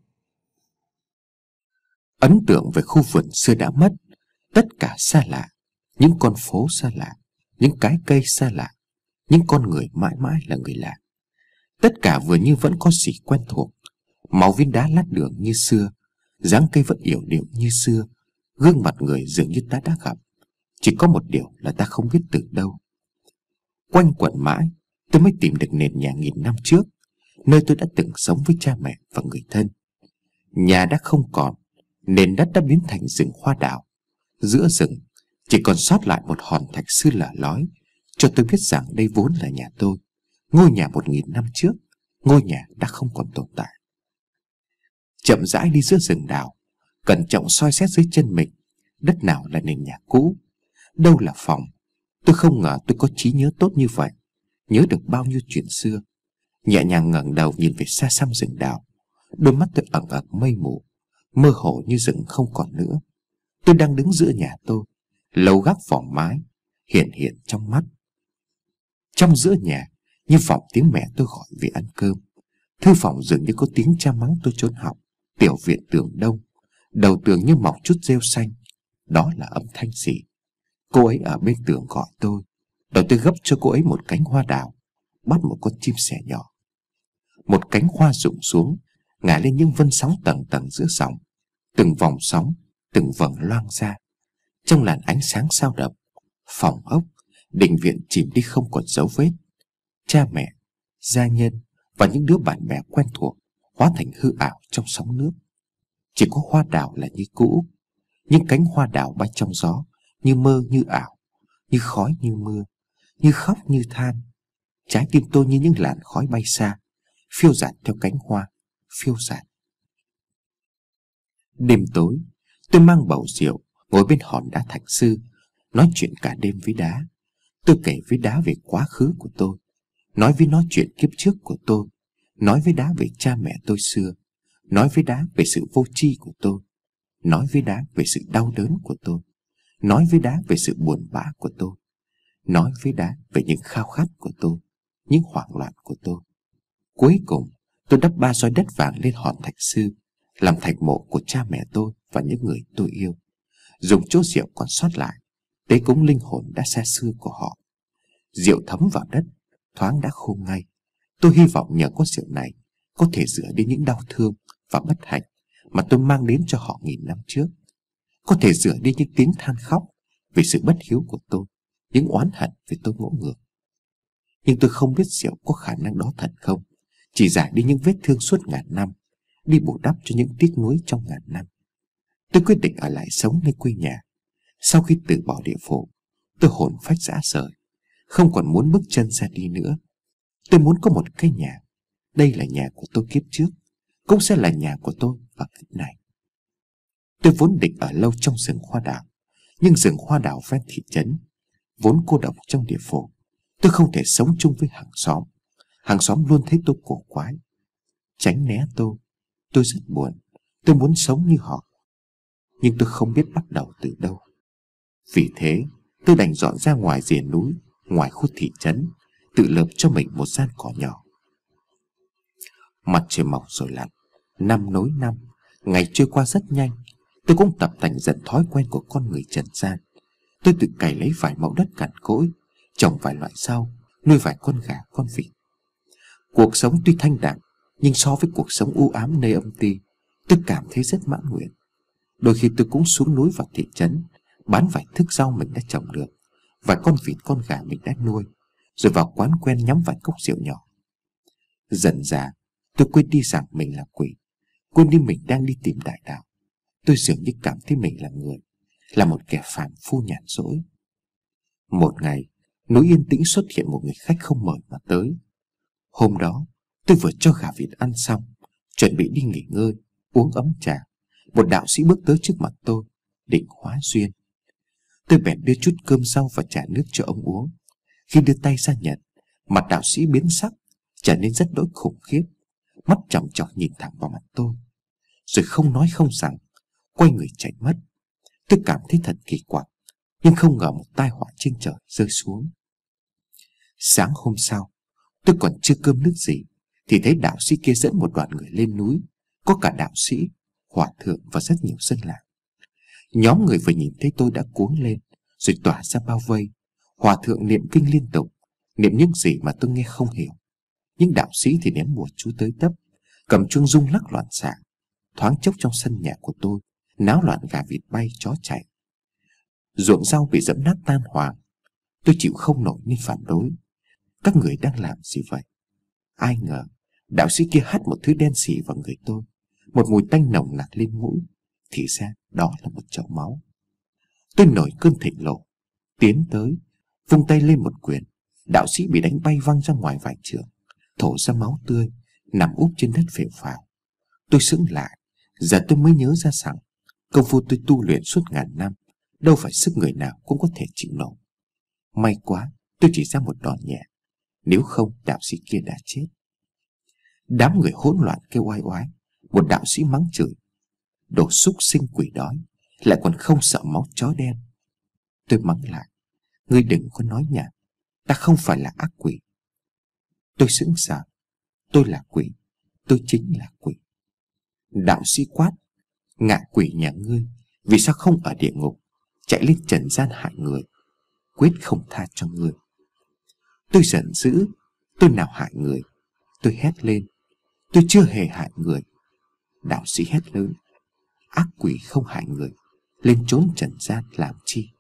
Ấn tượng về khu vườn xưa đã mất. Tất cả xa lạ. Những con phố xa lạ, những cái cây xa lạ, những con người mãi mãi là người lạ. Tất cả vừa như vẫn có gì quen thuộc. Màu viên đá lát đường như xưa, dáng cây vẫn yểu điệu như xưa, gương mặt người dường như ta đã gặp. Chỉ có một điều là ta không biết từ đâu. Quanh quẩn mãi, tôi mới tìm được nền nhà nghìn năm trước, nơi tôi đã từng sống với cha mẹ và người thân. Nhà đã không còn, nền đất đã biến thành rừng hoa đào. Giữa rừng chỉ còn sót lại một hòn thạch sư lở lói, cho tôi biết rằng đây vốn là nhà tôi. Ngôi nhà một nghìn năm trước, ngôi nhà đã không còn tồn tại. Chậm rãi đi giữa rừng đào, cẩn trọng soi xét dưới chân mình, đất nào là nền nhà cũ, đâu là phòng. Tôi không ngờ tôi có trí nhớ tốt như vậy, nhớ được bao nhiêu chuyện xưa. Nhẹ nhàng ngẩng đầu nhìn về xa xăm rừng đào, đôi mắt tôi ẩn ẩn mây mù, mơ hồ như rừng không còn nữa. Tôi đang đứng giữa nhà tôi, lầu gác vòm mái hiện hiện trong mắt. Trong giữa nhà như vọng tiếng mẹ tôi gọi về ăn cơm. Thư phòng dường như có tiếng cha mắng tôi trốn học. Tiểu viện tường đông, đầu tường như mọc chút rêu xanh. Đó là âm thanh gì? Cô ấy ở bên tường gọi tôi. Rồi tôi gấp cho cô ấy một cánh hoa đào, bắt một con chim sẻ nhỏ. Một cánh hoa rụng xuống, ngả lên những vân sóng tầng tầng giữa sóng. Từng vòng sóng, từng vầng loang ra. Trong làn ánh sáng sao động, phòng ốc, đình viện chìm đi không còn dấu vết. Cha mẹ, gia nhân và những đứa bạn bè quen thuộc hóa thành hư ảo trong sóng nước. Chỉ có hoa đào là như cũ. Những cánh hoa đào bay trong gió, như mơ như ảo, như khói như mưa, như khóc như than. Trái tim tôi như những làn khói bay xa, phiêu dạt theo cánh hoa, phiêu dạt. Đêm tối, tôi mang bầu rượu, ngồi bên hòn đá thạch sư, nói chuyện cả đêm với đá. Tôi kể với đá về quá khứ của tôi, nói với nó chuyện kiếp trước của tôi, nói với đá về cha mẹ tôi xưa, nói với đá về sự vô tri của tôi, nói với đá về sự đau đớn của tôi, nói với đá về sự buồn bã của tôi, nói với đá về những khao khát của tôi, những hoảng loạn của tôi. Cuối cùng, tôi đắp ba soi đất vàng lên hòn thạch sư, làm thành mộ của cha mẹ tôi và những người tôi yêu. Dùng chỗ rượu còn sót lại, tế cúng linh hồn đã xa xưa của họ. Rượu thấm vào đất, thoáng đã khô ngay. Tôi hy vọng nhờ có rượu này có thể rửa đi những đau thương và bất hạnh mà tôi mang đến cho họ nghìn năm trước. Có thể rửa đi những tiếng than khóc vì sự bất hiếu của tôi, những oán hận vì tôi ngỗ ngược. Nhưng tôi không biết rượu có khả năng đó thật không. Chỉ giải đi những vết thương suốt ngàn năm, đi bù đắp cho những tiếc nuối trong ngàn năm. Tôi quyết định ở lại sống nơi quê nhà. Sau khi từ bỏ địa phủ, tôi hồn phách rã rời, không còn muốn bước chân ra đi nữa. Tôi muốn có một cái nhà. Đây là nhà của tôi kiếp trước, cũng sẽ là nhà của tôi vào kiếp này. Tôi vốn định ở lâu trong rừng hoa đào, nhưng rừng hoa đào ven thị trấn vốn cô độc trong địa phủ. Tôi không thể sống chung với hàng xóm. Hàng xóm luôn thấy tôi cổ quái, tránh né tôi. Tôi rất buồn. Tôi muốn sống như họ, nhưng tôi không biết bắt đầu từ đâu. Vì thế tôi đành dọn ra ngoài rìa núi, ngoài khu thị trấn, tự lợp cho mình một gian cỏ nhỏ. Mặt trời mọc rồi lặn, năm nối năm, ngày trôi qua rất nhanh. Tôi cũng tập thành dần thói quen của con người trần gian. Tôi tự cày lấy vài mẫu đất cằn cỗi, trồng vài loại rau, nuôi vài con gà con vịt. Cuộc sống tuy thanh đạm, nhưng so với cuộc sống u ám nơi âm ty, tôi cảm thấy rất mãn nguyện. Đôi khi tôi cũng xuống núi vào thị trấn, bán vài thước rau mình đã trồng được, vài con vịt con gà mình đã nuôi, rồi vào quán quen nhắm vài cốc rượu nhỏ. Dần dà tôi quên đi rằng mình là quỷ, quên đi mình đang đi tìm đại đạo. Tôi dường như cảm thấy mình là người, là một kẻ phàm phu nhàn rỗi. Một ngày, núi yên tĩnh xuất hiện một người khách không mời mà tới. Hôm đó tôi vừa cho gà vịt ăn xong, chuẩn bị đi nghỉ ngơi, uống ấm trà. Một đạo sĩ bước tới trước mặt tôi, định hóa duyên. Tôi bèn đưa chút cơm rau và trà nước cho ông uống. Khi đưa tay ra nhận, mặt đạo sĩ biến sắc, trở nên rất đỗi khủng khiếp. Mắt chòng chọc nhìn thẳng vào mặt tôi, rồi không nói không rằng quay người chạy mất. Tôi cảm thấy thật kỳ quặc, nhưng không ngờ một tai họa trên trời rơi xuống. Sáng hôm sau, tôi còn chưa cơm nước gì thì thấy đạo sĩ kia dẫn một đoàn người lên núi. Có cả đạo sĩ, hòa thượng và rất nhiều dân làng. Nhóm người vừa nhìn thấy tôi đã cuống lên, rồi tỏa ra bao vây. Hòa thượng niệm kinh liên tục, niệm những gì mà tôi nghe không hiểu. Nhưng đạo sĩ thì ném bùa chú tới tấp, cầm chuông rung lắc loạn xạ. Thoáng chốc trong sân nhà của tôi náo loạn, gà vịt bay chó chạy, ruộng rau bị dẫm nát tan hoang. Tôi chịu không nổi nên phản đối. Các người đang làm gì vậy? Ai ngờ đạo sĩ kia hắt một thứ đen xì vào người tôi, một mùi tanh nồng nặc lên mũi. Thì ra đó là một chậu máu. Tôi nổi cơn thịnh nộ, tiến tới vung tay lên một quyền. Đạo sĩ bị đánh bay văng ra ngoài vài trượng, thổ ra máu tươi, nằm úp trên đất phều phào. Tôi sững lại. Giờ tôi mới nhớ ra rằng công phu tôi tu luyện suốt ngàn năm đâu phải sức người nào cũng có thể chịu nổi. May quá tôi chỉ ra một đòn nhẹ, nếu không đạo sĩ kia đã chết. Đám người hỗn loạn kêu oai oái. Một đạo sĩ mắng chửi: đồ súc sinh quỷ đói, lại còn không sợ máu chó đen. Tôi mắng lại: ngươi đừng có nói nhảm, ta không phải là ác quỷ. Tôi sững sờ. Tôi là quỷ, tôi chính là quỷ. Đạo sĩ quát: ngạ quỷ nhà ngươi, vì sao không ở địa ngục, chạy lên trần gian hại người? Quyết không tha cho ngươi. Tôi giận dữ. Tôi nào hại người? Tôi hét lên: tôi chưa hề hại người. Đạo sĩ hét lớn: ác quỷ không hại người, lên trốn trần gian làm chi?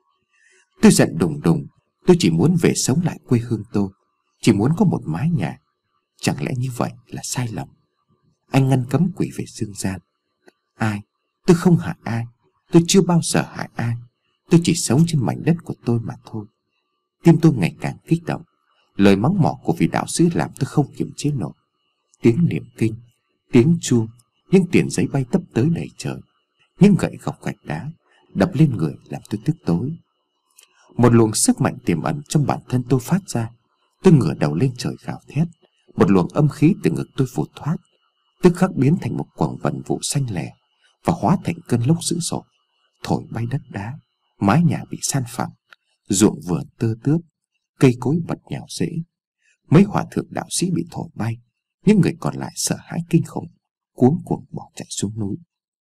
Tôi giận đùng đùng. Tôi chỉ muốn về sống lại quê hương tôi, chỉ muốn có một mái nhà. Chẳng lẽ như vậy là sai lầm? Anh ngăn cấm quỷ về dương gian. Ai? Tôi không hại ai. Tôi chưa bao giờ hại ai. Tôi chỉ sống trên mảnh đất của tôi mà thôi. Tim tôi ngày càng kích động. Lời mắng mỏ của vị đạo sĩ làm tôi không kiềm chế nổi. Tiếng niệm kinh, tiếng chuông, những tiền giấy bay tấp tới đầy trời, những gậy gộc gạch đá đập lên người làm tôi tức tối. Một luồng sức mạnh tiềm ẩn trong bản thân tôi phát ra. Tôi ngửa đầu lên trời gào thét. Một luồng âm khí từ ngực tôi vụt thoát, tức khắc biến thành một quầng vần vụ xanh lè và hóa thành cơn lốc dữ dội, thổi bay đất đá. Mái nhà bị san phẳng, ruộng vườn tơ tướp, cây cối bật nhào rễ. Mấy hòa thượng đạo sĩ bị thổi bay, những người còn lại sợ hãi kinh khủng, cuống cuồng bỏ chạy xuống núi.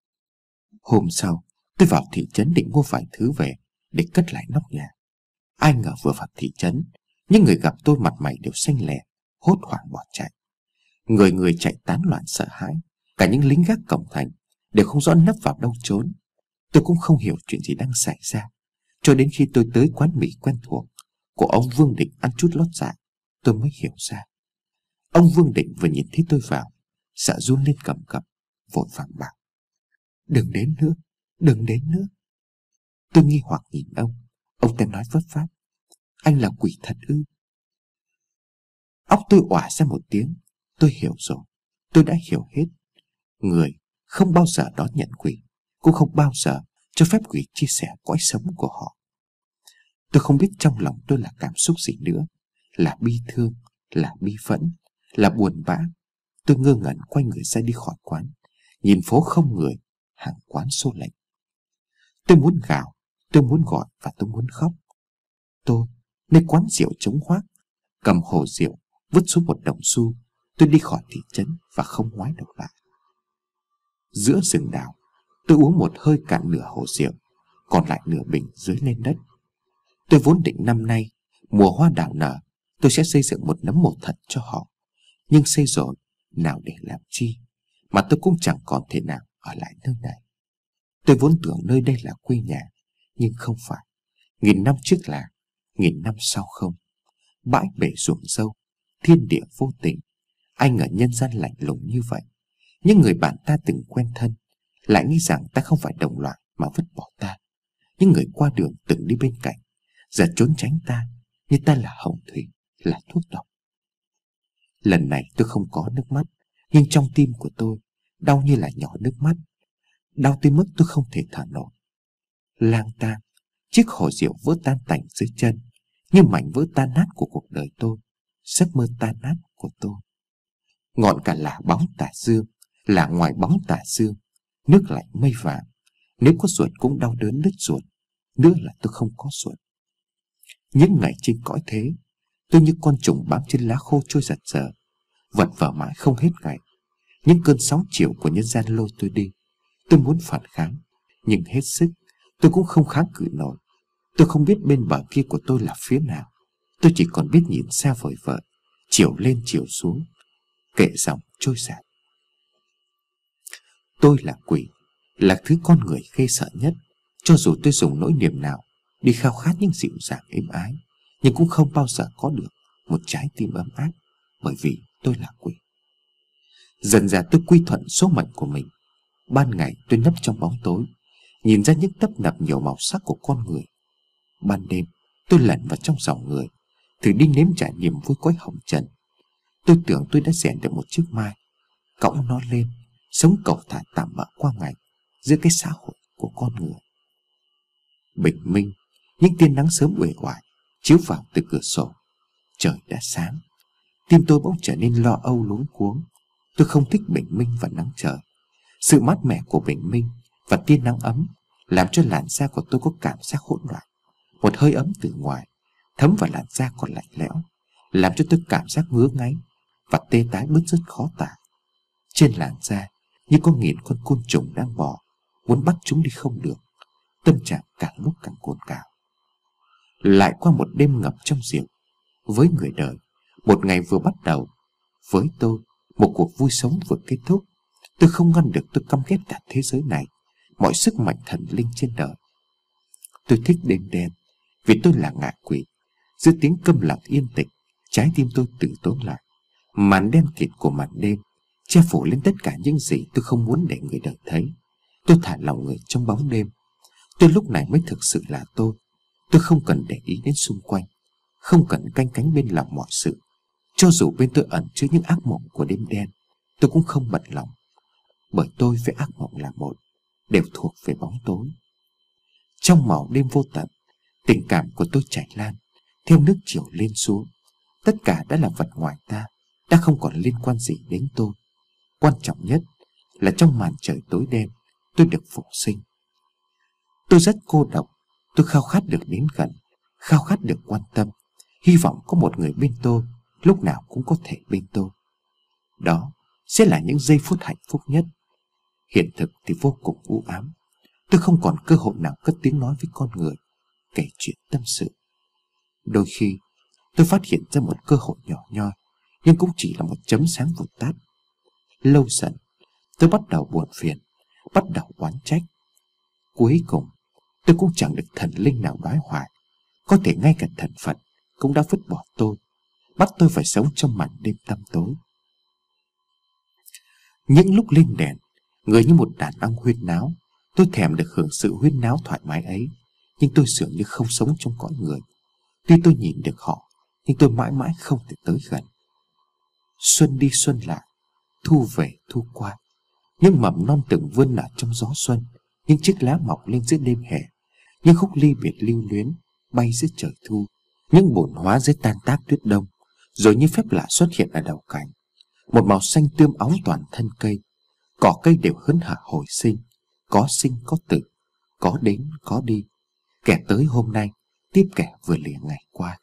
Hôm sau tôi vào thị trấn định mua vài thứ về để cất lại nóc nhà. Ai ngờ vừa vào thị trấn, những người gặp tôi mặt mày đều xanh lè, hốt hoảng bỏ chạy. Người người chạy tán loạn sợ hãi. Cả những lính gác cổng thành đều không rõ nấp vào đâu trốn. Tôi cũng không hiểu chuyện gì đang xảy ra, cho đến khi tôi tới quán mì quen thuộc của ông Vương Định ăn chút lót dạ, tôi mới hiểu ra. Ông Vương Định vừa nhìn thấy tôi vào, sợ run lên cầm cập, vội vàng bảo: đừng đến nữa, đừng đến nữa. Tôi nghi hoặc nhìn ông. Ông ta nói vấp váp: anh là quỷ thật ư? Óc tôi òa ra một tiếng. Tôi hiểu rồi, tôi đã hiểu hết. Người không bao giờ đón nhận quỷ, cũng không bao giờ cho phép quỷ chia sẻ cõi sống của họ. Tôi không biết trong lòng tôi là cảm xúc gì nữa. Là bi thương, là bi phẫn, là buồn bã. Tôi ngơ ngẩn quay người ra đi khỏi quán, nhìn phố không người, hàng quán số lệnh. Tôi muốn gào, tôi muốn gọi và tôi muốn khóc. Tôi nơi quán rượu trống hoác, cầm hồ rượu vứt xuống một đồng xu. Tôi đi khỏi thị trấn và không ngoái đầu lại. Giữa rừng đào, tôi uống một hơi cạn nửa hồ rượu, còn lại nửa bình dưới lên đất. Tôi vốn định năm nay mùa hoa đào nở, tôi sẽ xây dựng một nấm mộ thật cho họ, Nhưng xây rồi nào để làm chi, mà tôi cũng chẳng còn thể nào ở lại nơi này. Tôi vốn tưởng nơi đây là quê nhà, nhưng không phải. Nghìn năm trước là, nghìn năm sau không. Bãi bể ruộng dâu, thiên địa vô tình. Anh ở nhân gian lạnh lùng như vậy. Những người bạn ta từng quen thân lại nghĩ rằng ta không phải đồng loại mà vứt bỏ ta. Những người qua đường từng đi bên cạnh giờ trốn tránh ta như ta là hồng thủy, là thuốc độc. Lần này tôi không có nước mắt, nhưng trong tim của tôi đau như là nhỏ nước mắt. Đau tới mức tôi không thể thở nổi. Lang tang, chiếc hồ diệu vỡ tan tành dưới chân, như mảnh vỡ tan nát của cuộc đời tôi, giấc mơ tan nát của tôi. Ngọn cả là bóng tà dương, là ngoài bóng tà dương, nước lạnh mây vàng. Nếu có ruột cũng đau đớn đứt ruột, nữa là tôi không có ruột. Những ngày trên cõi thế, tôi như con trùng bám trên lá khô trôi giật giờ, vật vờ mãi không hết ngày. Những cơn sóng chiều của nhân gian lôi tôi đi. Tôi muốn phản kháng, nhưng hết sức tôi cũng không kháng cự nổi. Tôi không biết bên bờ kia của tôi là phía nào. Tôi chỉ còn biết nhìn xa vời vợi, chiều lên chiều xuống, kệ dòng trôi dạt. Tôi là quỷ, là thứ con người ghê sợ nhất. Cho dù tôi dùng nỗi niềm nào đi khao khát những dịu dàng êm ái, nhưng cũng không bao giờ có được một trái tim ấm áp, bởi vì tôi là quỷ. Dần dà tôi quy thuận số mệnh của mình. Ban ngày tôi nấp trong bóng tối, nhìn ra những tấp nập nhiều màu sắc của con người. Ban đêm tôi lẩn vào trong dòng người, thử đi nếm trải niềm vui quái hồng trần. Tôi tưởng tôi đã rèn được một chiếc mai, cõng nó lên, sống cầu thả tạm bợ qua ngày giữa cái xã hội của con người. Bình minh, những tia nắng sớm uể oải chiếu vào từ cửa sổ. Trời đã sáng. Tim tôi bỗng trở nên lo âu luống cuống. Tôi không thích bình minh và nắng trời. Sự mát mẻ của bình minh và tia nắng ấm làm cho làn da của tôi có cảm giác hỗn loạn. Một hơi ấm từ ngoài thấm vào làn da còn lạnh lẽo, làm cho tôi cảm giác ngứa ngáy và tê tái bứt rứt khó tả. Trên làn da như có nghìn con côn trùng đang bò, muốn bắt chúng đi không được. Tâm trạng càng lúc càng cồn cào. Lại qua một đêm ngập trong rượu. Với người đời, một ngày vừa bắt đầu. Với tôi, một cuộc vui sống vừa kết thúc. Tôi không ngăn được tôi căm ghét cả thế giới này, mọi sức mạnh thần linh trên đời. Tôi thích đêm đen vì tôi là ngạ quỷ. Giữa tiếng câm lặng yên tĩnh, trái tim tôi tự tốn lại. Màn đen kịt của màn đêm che phủ lên tất cả những gì tôi không muốn để người đời thấy. Tôi thả lòng người trong bóng đêm. Tôi lúc này mới thực sự là tôi. Tôi không cần để ý đến xung quanh, không cần canh cánh bên lòng mọi sự. Cho dù bên tôi ẩn chứa những ác mộng của đêm đen, tôi cũng không bận lòng. Bởi tôi với ác mộng là một, đều thuộc về bóng tối. Trong màu đêm vô tận, tình cảm của tôi chảy lan theo nước chiều lên xuống. Tất cả đã là vật ngoài ta, đã không còn liên quan gì đến tôi. Quan trọng nhất là trong màn trời tối đen, tôi được phục sinh. Tôi rất cô độc. Tôi khao khát được đến gần, khao khát được quan tâm, hy vọng có một người bên tôi, lúc nào cũng có thể bên tôi. Đó sẽ là những giây phút hạnh phúc nhất. Hiện thực thì vô cùng u ám. Tôi không còn cơ hội nào cất tiếng nói với con người, kể chuyện tâm sự. Đôi khi tôi phát hiện ra một cơ hội nhỏ nhoi, nhưng cũng chỉ là một chấm sáng vụt tắt. Lâu dần tôi bắt đầu buồn phiền, bắt đầu oán trách. Cuối cùng tôi cũng chẳng được thần linh nào đoái hoài. Có thể ngay cả thần Phật cũng đã vứt bỏ tôi, bắt tôi phải sống trong màn đêm tăm tối. Những lúc lên đèn, người như một đàn ong huyên náo. Tôi thèm được hưởng sự huyên náo thoải mái ấy, nhưng tôi dường như không sống trong cõi người. Tuy tôi nhìn được họ, nhưng tôi mãi mãi không thể tới gần. Xuân đi xuân lại, thu về thu qua. Những mầm non từng vươn nở trong gió xuân, những chiếc lá mọc lên giữa đêm hè. Những khúc ly biệt lưu luyến bay giữa trời thu, những bồn hóa dưới tan tác tuyết đông. Rồi như phép lạ xuất hiện ở đầu cành, một màu xanh tươm óng toàn thân cây. Cỏ cây đều hớn hở hồi sinh, có sinh có tử, có đến có đi. Kẻ tới hôm nay tiếp kẻ vừa lìa ngày qua.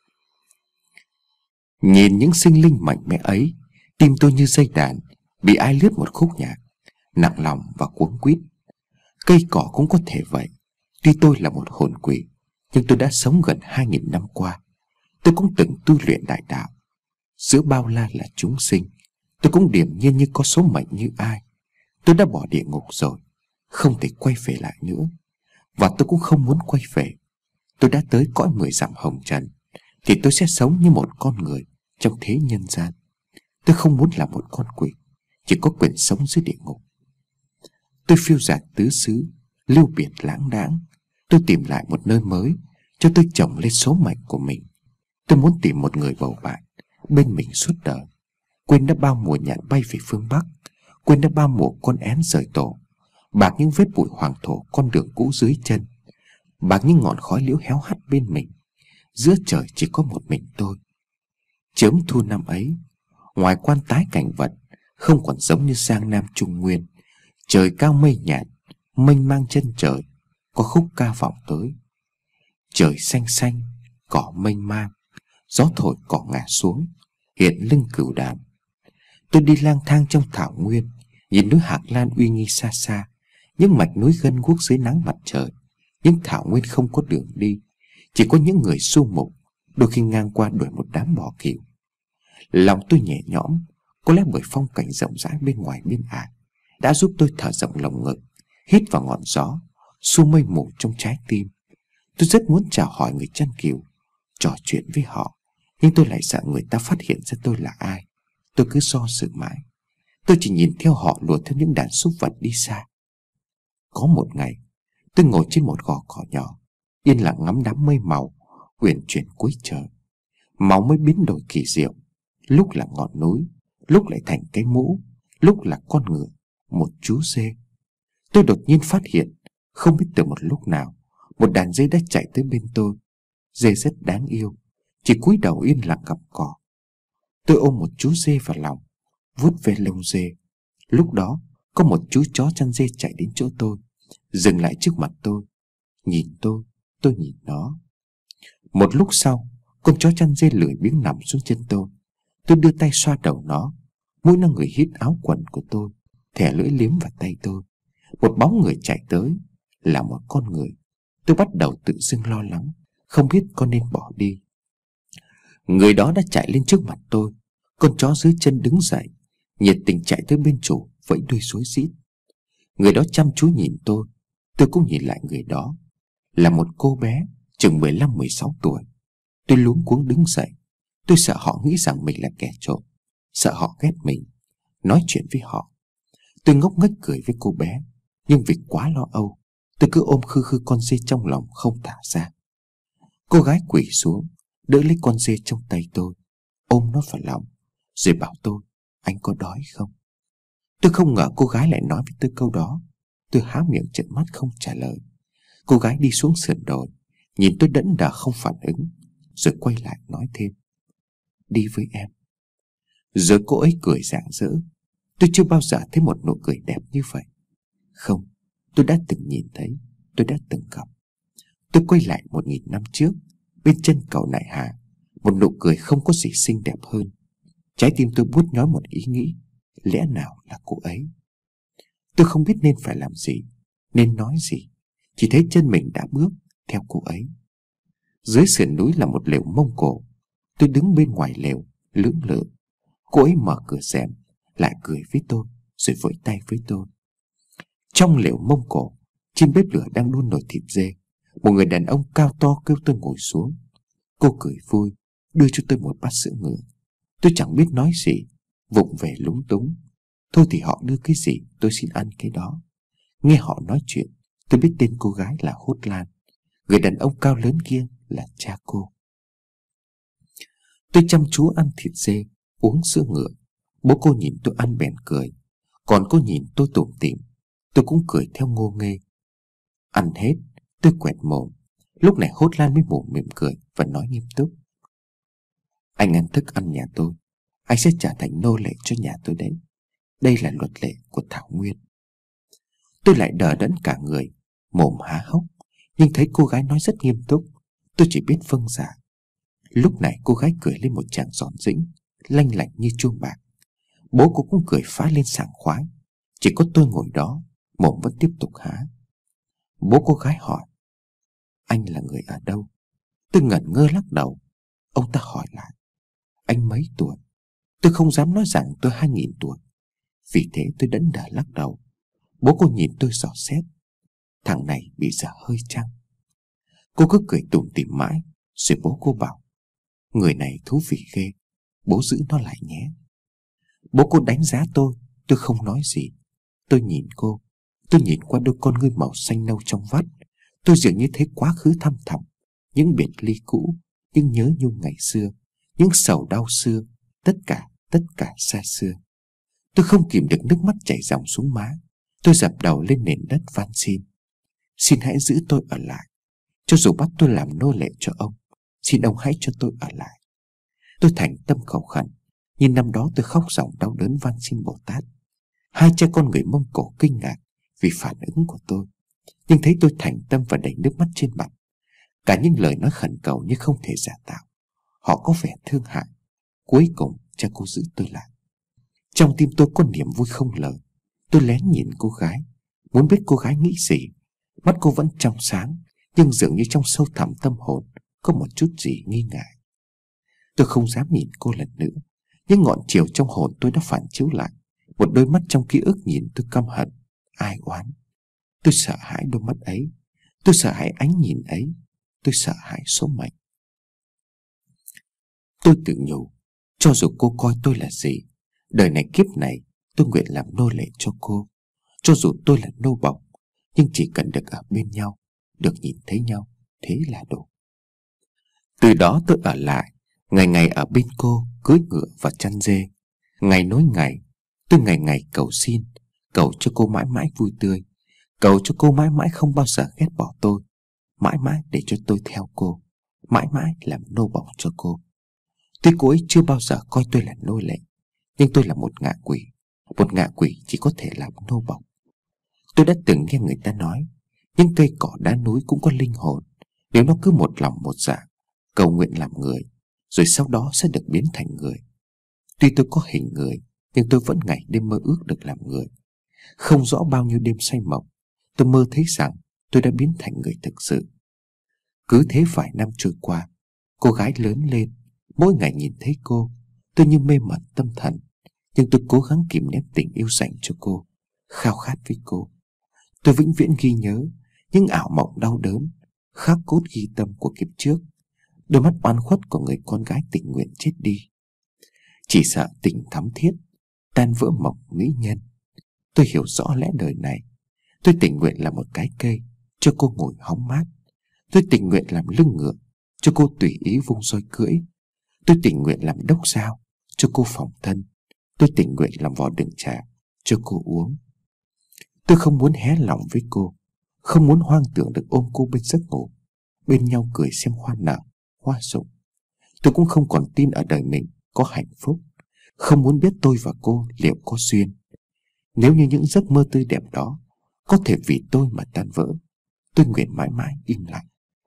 Nhìn những sinh linh mạnh mẽ ấy, tim tôi như dây đàn bị ai lướt một khúc nhạc, nặng lòng và cuống quýt. Cây cỏ cũng có thể vậy. Tuy tôi là một hồn quỷ, nhưng tôi đã sống gần hai nghìn năm qua. Tôi cũng từng tu luyện đại đạo. Giữa bao la là chúng sinh, Tôi cũng điềm nhiên như có số mệnh như ai. Tôi đã bỏ địa ngục rồi, không thể quay về lại nữa. Và tôi cũng không muốn quay về. Tôi đã tới cõi mười dặm hồng trần, thì tôi sẽ sống như một con người trong thế nhân gian. Tôi không muốn là một con quỷ, chỉ có quyền sống dưới địa ngục. Tôi phiêu dạt tứ xứ, lưu biệt lãng đãng. Tôi tìm lại một nơi mới cho tôi trồng lên số mệnh của mình. Tôi muốn tìm một người bầu bạn bên mình suốt đời. Quên đã bao mùa nhạn bay về phương Bắc, quên đã bao mùa con én rời tổ, bạc những vết bụi hoàng thổ con đường cũ dưới chân, bạc những ngọn khói liễu héo hắt bên mình. Giữa trời chỉ có một mình tôi. Chớm thu năm ấy, ngoài quan tái cảnh vật không còn giống như Giang Nam Trung Nguyên. Trời cao mây nhạt, mênh mang chân trời, có khúc ca vọng tới. Trời xanh xanh, cỏ mênh mang, gió thổi cỏ ngả xuống, hiện lưng cửu đàm. Tôi đi lang thang trong thảo nguyên, nhìn núi Hạc Lan uy nghi xa xa, những mạch núi gân guốc dưới nắng mặt trời. Những thảo nguyên không có đường đi, chỉ có những người su mục, đôi khi ngang qua đuổi một đám bò cừu. Lòng tôi nhẹ nhõm, có lẽ bởi phong cảnh rộng rãi bên ngoài biên ải đã giúp tôi thở rộng lồng ngực, hít vào ngọn gió, xua mây mù trong trái tim. Tôi rất muốn chào hỏi người chăn cừu, trò chuyện với họ, nhưng tôi lại sợ người ta phát hiện ra tôi là ai. Tôi cứ do dự mãi. Tôi chỉ nhìn theo họ lùa theo những đàn súc vật đi xa. Có một ngày, tôi ngồi trên một gò cỏ nhỏ, yên lặng ngắm đám mây màu uyển chuyển cuối trời. Màu mây biến đổi kỳ diệu, lúc là ngọn núi, lúc lại thành cái mũ, lúc là con ngựa, một chú dê. Tôi đột nhiên phát hiện, không biết từ một lúc nào, một đàn dê đã chạy tới bên tôi. Dê rất đáng yêu, chỉ cúi đầu yên lặng gặm cỏ. Tôi ôm một chú dê vào lòng, vuốt ve lông dê. Lúc đó có một chú chó chăn dê chạy đến chỗ tôi, dừng lại trước mặt tôi. Nhìn tôi, tôi nhìn nó. Một lúc sau, con chó chăn dê lười biếng nằm xuống chân tôi. Tôi đưa tay xoa đầu nó, mũi nó ngửi hít áo quần của tôi, thè lưỡi liếm vào tay tôi. Một bóng người chạy tới, là một con người. Tôi bắt đầu tự dưng lo lắng, không biết có nên bỏ đi. Người đó đã chạy lên trước mặt tôi. Con chó dưới chân đứng dậy, nhiệt tình chạy tới bên chủ, vẫy đuôi rối rít. Người đó chăm chú nhìn tôi. Tôi cũng nhìn lại người đó. Là một cô bé chừng mười lăm mười sáu tuổi. Tôi luống cuống đứng dậy. Tôi sợ họ nghĩ rằng mình là kẻ trộm, sợ họ ghét mình. Nói chuyện với họ, tôi ngốc nghếch cười với cô bé. Nhưng vì quá lo âu, tôi cứ ôm khư khư con dê trong lòng không thả ra. Cô gái quỳ xuống, đỡ lấy con dê trong tay tôi, ôm nó vào lòng, rồi bảo tôi: "Anh có đói không?" Tôi không ngờ cô gái lại nói với tôi câu đó. Tôi há miệng trợn mắt không trả lời. Cô gái đi xuống sườn đồi, nhìn tôi đẫn đờ không phản ứng, rồi quay lại nói thêm: "Đi với em." Rồi cô ấy cười rạng rỡ. Tôi chưa bao giờ thấy một nụ cười đẹp như vậy. Không, tôi đã từng nhìn thấy, tôi đã từng gặp. Tôi quay lại một nghìn năm trước, bên chân cầu Nại Hà, một nụ cười không có gì xinh đẹp hơn. Trái tim tôi buốt nhói một ý nghĩ, lẽ nào là cô ấy? Tôi không biết nên phải làm gì, nên nói gì, chỉ thấy chân mình đã bước theo cô ấy. Dưới sườn núi là một lều Mông Cổ. Tôi đứng bên ngoài lều, lưỡng lự. Cô ấy mở cửa rèm, lại cười với tôi, rồi vẫy tay với tôi. Trong lều Mông Cổ, trên bếp lửa đang đun nồi thịt dê. Một người đàn ông cao to kêu tôi ngồi xuống. Cô cười vui, đưa cho tôi một bát sữa ngựa. Tôi chẳng biết nói gì, vụng về lúng túng. Thôi thì họ đưa cái gì tôi xin ăn cái đó. Nghe họ nói chuyện, tôi biết tên cô gái là Hốt Lan. Người đàn ông cao lớn kia là cha cô. Tôi chăm chú ăn thịt dê, uống sữa ngựa. Bố cô nhìn tôi ăn bèn cười, còn cô nhìn tôi tủm tỉm. Tôi cũng cười theo ngô nghê. Ăn hết, tôi quẹt mồm. Lúc này Hốt Lan mới mồm mỉm cười và nói nghiêm túc: "Anh ăn thức ăn nhà tôi, anh sẽ trở thành nô lệ cho nhà tôi đấy. Đây là luật lệ của Thảo Nguyên." Tôi lại đờ đẫn cả người, mồm há hốc. Nhưng thấy cô gái nói rất nghiêm túc, tôi chỉ biết vâng dạ. Lúc này cô gái cười lên một tràng giòn giĩnh, lanh lảnh như chuông bạc. Bố cô cũng cười phá lên sảng khoái. Chỉ có tôi ngồi đó, mồm vẫn tiếp tục há. Bố cô gái hỏi: "Anh là người ở đâu?" Tôi ngẩn ngơ lắc đầu. Ông ta hỏi lại: "Anh mấy tuổi?" Tôi không dám nói rằng tôi hai nghìn tuổi, vì thế tôi đẫn đờ lắc đầu. Bố cô nhìn tôi dò xét. Thằng này bị dở hơi chăng? Cô cứ cười tủm tỉm mãi, rồi bố cô bảo: người này thú vị ghê, bố giữ nó lại nhé. Bố cô đánh giá tôi. Tôi không nói gì. Tôi nhìn cô. Tôi nhìn qua đôi con ngươi màu xanh nâu trong vắt. Tôi dường như thấy quá khứ thăm thẳm, những biệt ly cũ, những nhớ nhung ngày xưa, những sầu đau xưa, tất cả, tất cả xa xưa. Tôi không kìm được nước mắt chảy ròng xuống má. Tôi dập đầu lên nền đất van xin: xin hãy giữ tôi ở lại. Cho dù bắt tôi làm nô lệ cho ông, xin ông hãy cho tôi ở lại. Tôi thành tâm cầu khẩn, như năm đó tôi khóc ròng đau đớn van xin Bồ Tát. Hai cha con người Mông Cổ kinh ngạc vì phản ứng của tôi, nhưng thấy tôi thành tâm và đầy nước mắt trên mặt. Cả những lời nói khẩn cầu như không thể giả tạo. Họ có vẻ thương hại. Cuối cùng cha cô giữ tôi lại. Trong tim tôi có niềm vui không lời. Tôi lén nhìn cô gái, muốn biết cô gái nghĩ gì. Mắt cô vẫn trong sáng, nhưng dường như trong sâu thẳm tâm hồn có một chút gì nghi ngại. Tôi không dám nhìn cô lần nữa. Nhưng ngọn chiều trong hồn tôi đã phản chiếu lại. Một đôi mắt trong ký ức nhìn tôi căm hận, ai oán. Tôi sợ hãi đôi mắt ấy. Tôi sợ hãi ánh nhìn ấy. Tôi sợ hãi số mệnh. Tôi tự nhủ, cho dù cô coi tôi là gì, đời này kiếp này tôi nguyện làm nô lệ cho cô. Cho dù tôi là nô bộc, nhưng chỉ cần được ở bên nhau, được nhìn thấy nhau, thế là đủ. Từ đó tôi ở lại, ngày ngày ở bên cô, cưỡi ngựa và chăn dê. Ngày nối ngày, tôi ngày ngày cầu xin, cầu cho cô mãi mãi vui tươi, cầu cho cô mãi mãi không bao giờ ghét bỏ tôi, mãi mãi để cho tôi theo cô, mãi mãi làm nô bộc cho cô. Tuy cô ấy chưa bao giờ coi tôi là nô lệ, nhưng tôi là một ngạ quỷ. Một ngạ quỷ chỉ có thể làm nô bộc. Tôi đã từng nghe người ta nói, những cây cỏ đá núi cũng có linh hồn. Nếu nó cứ một lòng một dạ cầu nguyện làm người, rồi sau đó sẽ được biến thành người. Tuy tôi có hình người, nhưng tôi vẫn ngày đêm mơ ước được làm người. Không rõ bao nhiêu đêm say mộng, tôi mơ thấy rằng tôi đã biến thành người thực sự. Cứ thế vài năm trôi qua, cô gái lớn lên. Mỗi ngày nhìn thấy cô, tôi như mê mẩn tâm thần. Nhưng tôi cố gắng kìm nén tình yêu dành cho cô, khao khát với cô. Tôi vĩnh viễn ghi nhớ những ảo mộng đau đớn, khắc cốt ghi tâm của kiếp trước. Đôi mắt oan khuất của người con gái tình nguyện chết đi. Chỉ sợ tình thắm thiết tan vỡ mộng mỹ nhân. Tôi hiểu rõ lẽ đời này. Tôi tình nguyện là một cái cây cho cô ngồi hóng mát. Tôi tình nguyện làm lưng ngựa cho cô tùy ý vung roi cưỡi. Tôi tình nguyện làm đốc dao cho cô phòng thân. Tôi tình nguyện làm vò đựng trà cho cô uống. Tôi không muốn hé lòng với cô, không muốn hoang tưởng được ôm cô bên giấc ngủ, bên nhau cười xem hoa nở, hoa rụng. Tôi cũng không còn tin ở đời mình có hạnh phúc, không muốn biết tôi và cô liệu có duyên. Nếu như những giấc mơ tươi đẹp đó có thể vì tôi mà tan vỡ, tôi nguyện mãi mãi im lặng.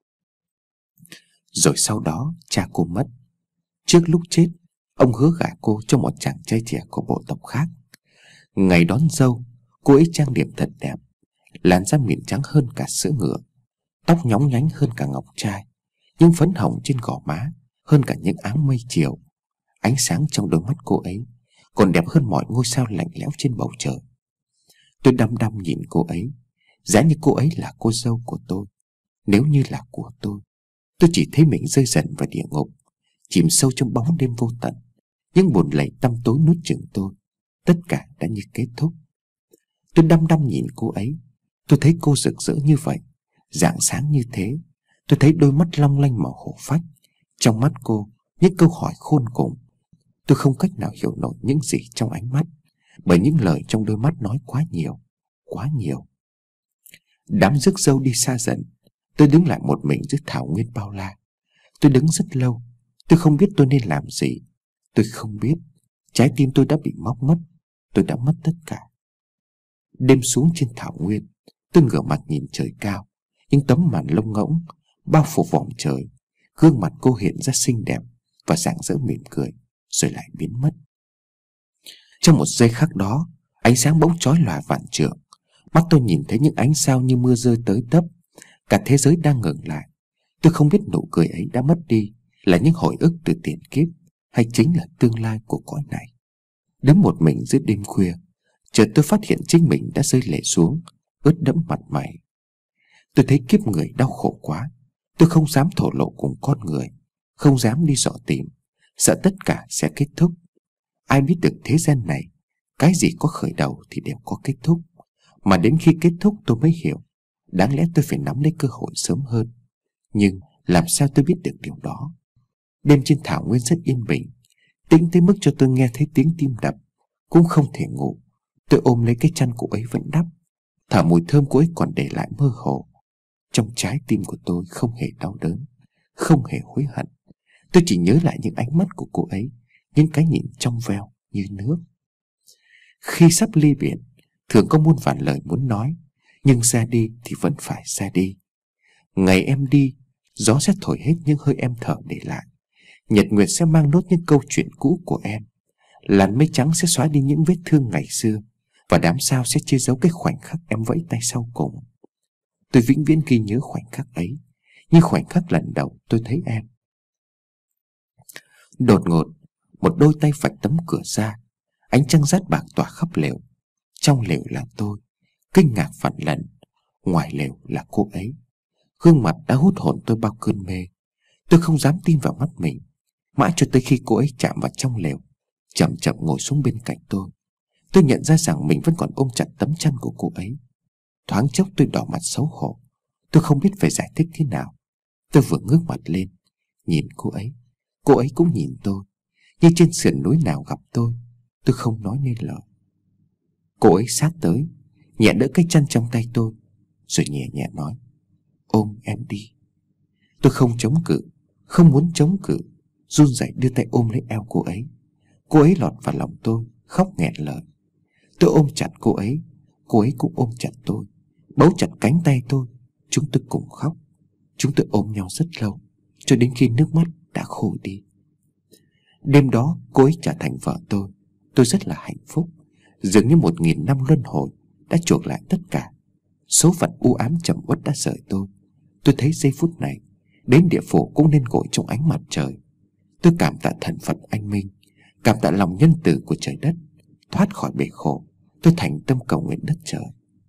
Rồi sau đó cha cô mất. Trước lúc chết, ông hứa gả cô cho một chàng trai trẻ của bộ tộc khác. Ngày đón dâu, cô ấy trang điểm thật đẹp, làn da mịn trắng hơn cả sữa ngựa, tóc nhóng nhánh hơn cả ngọc trai, những phấn hồng trên gò má hơn cả những áng mây chiều. Ánh sáng trong đôi mắt cô ấy còn đẹp hơn mọi ngôi sao lạnh lẽo trên bầu trời. Tôi đăm đăm nhìn cô ấy, giá như cô ấy là cô dâu của tôi. Nếu như là của tôi, tôi chỉ thấy mình rơi dần vào địa ngục, chìm sâu trong bóng đêm vô tận. Những buồn lầy tăm tối nuốt chửng tôi. Tất cả đã như kết thúc. Tôi đăm đăm nhìn cô ấy. Tôi thấy cô rực rỡ như vậy, rạng sáng như thế. Tôi thấy đôi mắt long lanh màu hổ phách. Trong mắt cô những câu hỏi khôn cùng. Tôi không cách nào hiểu nổi những gì trong ánh mắt, bởi những lời trong đôi mắt nói quá nhiều, quá nhiều. Đám rước dâu đi xa dần. Tôi đứng lại một mình giữa thảo nguyên bao la. Tôi đứng rất lâu. Tôi không biết tôi nên làm gì. Tôi không biết. Trái tim tôi đã bị móc mất. Tôi đã mất tất cả. Đêm xuống trên thảo nguyên, tôi ngửa mặt nhìn trời cao. Những tấm màn lông ngỗng bao phủ vòm trời. Gương mặt cô hiện ra xinh đẹp và rạng rỡ mỉm cười, rồi lại biến mất. Trong một giây khắc đó, ánh sáng bỗng chói lòa vạn trượng. Mắt tôi nhìn thấy những ánh sao như mưa rơi tới tấp. Cả thế giới đang ngừng lại. Tôi không biết nụ cười ấy đã mất đi là những hồi ức từ tiền kiếp, hay chính là tương lai của cõi này? Đứng một mình giữa đêm khuya, chợt tôi phát hiện chính mình đã rơi lệ xuống, ướt đẫm mặt mày. Tôi thấy kiếp người đau khổ quá. Tôi không dám thổ lộ cùng con người, không dám đi dò tìm, sợ tất cả sẽ kết thúc. Ai biết được thế gian này, cái gì có khởi đầu thì đều có kết thúc. Mà đến khi kết thúc tôi mới hiểu, đáng lẽ tôi phải nắm lấy cơ hội sớm hơn. Nhưng làm sao tôi biết được điều đó? Đêm trên thảo nguyên rất yên bình, tĩnh tới mức cho tôi nghe thấy tiếng tim đập. Cũng không thể ngủ. Tôi ôm lấy cái chăn cô ấy vẫn đắp, thở mùi thơm cô ấy còn để lại mơ hồ. Trong trái tim của tôi không hề đau đớn, không hề hối hận. Tôi chỉ nhớ lại những ánh mắt của cô ấy, những cái nhìn trong veo như nước. Khi sắp ly biệt, thường có muôn vàn lời muốn nói, nhưng ra đi thì vẫn phải ra đi. Ngày em đi, gió sẽ thổi hết những hơi em thở để lại. Nhật nguyệt sẽ mang nốt những câu chuyện cũ của em. Làn mây trắng sẽ xóa đi những vết thương ngày xưa, và đám sao sẽ che giấu cái khoảnh khắc em vẫy tay sau cùng. Tôi vĩnh viễn ghi nhớ khoảnh khắc ấy, như khoảnh khắc lần đầu tôi thấy em. Đột ngột, một đôi tay vạch tấm cửa ra. Ánh trăng rát bạc tỏa khắp lều. Trong lều là tôi, kinh ngạc vạn lần. Ngoài lều là cô ấy. Gương mặt đã hút hồn tôi bao cơn mê. Tôi không dám tin vào mắt mình, mãi cho tới khi cô ấy chạm vào trong lều, chậm chậm ngồi xuống bên cạnh tôi. Tôi nhận ra rằng mình vẫn còn ôm chặt tấm chăn của cô ấy. Thoáng chốc tôi đỏ mặt xấu hổ. Tôi không biết phải giải thích thế nào. Tôi vừa ngước mặt lên, nhìn cô ấy. Cô ấy cũng nhìn tôi. Như trên sườn núi nào gặp tôi, tôi không nói nên lời. Cô ấy sát tới, nhẹ đỡ cái chăn trong tay tôi, rồi nhẹ nhẹ nói: "Ôm em đi." Tôi không chống cự, không muốn chống cự, run rẩy đưa tay ôm lấy eo cô ấy. Cô ấy lọt vào lòng tôi, khóc nghẹn lời. Tôi ôm chặt cô ấy, cô ấy cũng ôm chặt tôi, bấu chặt cánh tay tôi. Chúng tôi cùng khóc. Chúng tôi ôm nhau rất lâu, cho đến khi nước mắt đã khô đi. Đêm đó cô ấy trở thành vợ tôi. Tôi rất là hạnh phúc. Dường như một nghìn năm luân hồi đã chuộc lại tất cả. Số phận u ám trầm uất đã rời tôi. Tôi thấy giây phút này, đến địa phủ cũng nên gội trong ánh mặt trời. Tôi cảm tạ thần Phật anh minh, cảm tạ lòng nhân từ của trời đất. Thoát khỏi bể khổ, tôi thành tâm cầu nguyện đất trời.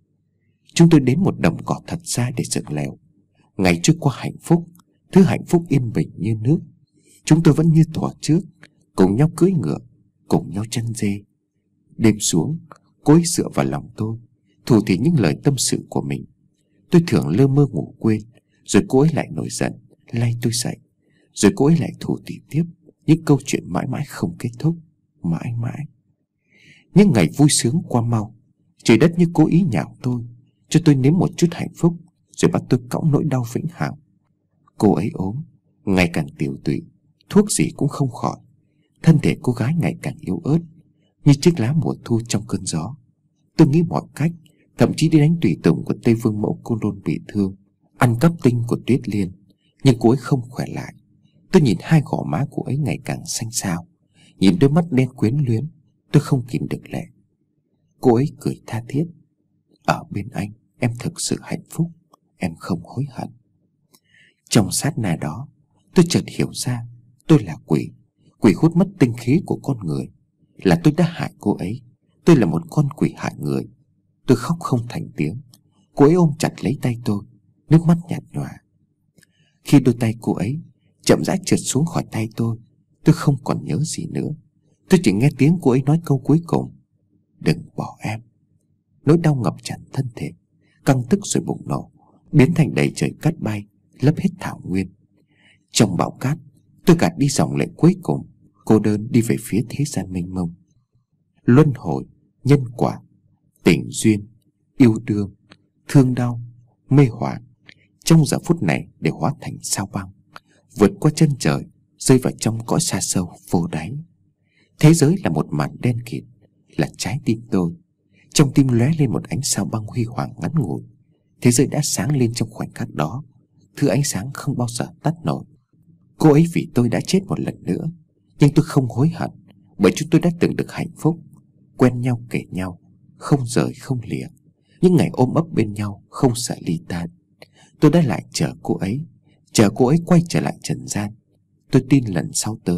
Chúng tôi đến một đồng cỏ thật xa để dựng lều. Ngày trôi qua hạnh phúc, thứ hạnh phúc yên bình như nước. Chúng tôi vẫn như thuở trước, cùng nhau cưỡi ngựa, cùng nhau chăn dê. Đêm xuống, cô ấy dựa vào lòng tôi, thủ thỉ những lời tâm sự của mình. Tôi thường lơ mơ ngủ quên, rồi cô ấy lại nổi giận, lay tôi dậy. Rồi cô ấy lại thủ thỉ tiếp những câu chuyện mãi mãi không kết thúc, mãi mãi. Những ngày vui sướng qua mau, trời đất như cố ý nhạo tôi, cho tôi nếm một chút hạnh phúc, rồi bắt tôi cõng nỗi đau vĩnh hằng. Cô ấy ốm, ngày càng tiều tụy, thuốc gì cũng không khỏi. Thân thể cô gái ngày càng yếu ớt, như chiếc lá mùa thu trong cơn gió. Tôi nghĩ mọi cách, thậm chí đi đánh tùy tùng của Tây Vương mẫu Côn Lôn bị thương, ăn cắp tinh của Tuyết Liên, nhưng cô ấy không khỏe lại. Tôi nhìn hai gò má cô ấy ngày càng xanh xao, nhìn đôi mắt đen quyến luyến, tôi không kìm được lệ. Cô ấy cười tha thiết: "Ở bên anh, em thực sự hạnh phúc, em không hối hận." Trong sát na đó, tôi chợt hiểu ra tôi là quỷ, quỷ hút mất tinh khí của con người. Là tôi đã hại cô ấy, tôi là một con quỷ hại người. Tôi khóc không thành tiếng. Cô ấy ôm chặt lấy tay tôi, nước mắt nhạt nhòa. Khi đôi tay cô ấy chậm rãi trượt xuống khỏi tay tôi, tôi không còn nhớ gì nữa. Tôi chỉ nghe tiếng cô ấy nói câu cuối cùng: "Đừng bỏ em." Nỗi đau ngập tràn thân thể, căng tức rồi bùng nổ, biến thành đầy trời cát bay, lấp hết thảo nguyên. Trong bão cát, tôi gạt đi dòng lệ cuối cùng, cô đơn đi về phía thế gian mênh mông. Luân hồi, nhân quả, tình duyên, yêu đương, thương đau, mê hoặc, trong giờ phút này đều hóa thành sao băng, vượt qua chân trời, rơi vào trong cõi xa sâu vô đáy. Thế giới là một màn đen kịt, là trái tim tôi. Trong tim lóe lên một ánh sao băng huy hoàng ngắn ngủi. Thế giới đã sáng lên trong khoảnh khắc đó, thứ ánh sáng không bao giờ tắt nổi. Cô ấy vì tôi đã chết một lần nữa, nhưng tôi không hối hận, bởi chúng tôi đã từng được hạnh phúc, quen nhau kể nhau, không rời không lìa. Những ngày ôm ấp bên nhau, không sợ ly tan. Tôi đã lại chờ cô ấy, chờ cô ấy quay trở lại trần gian. Tôi tin lần sau tới,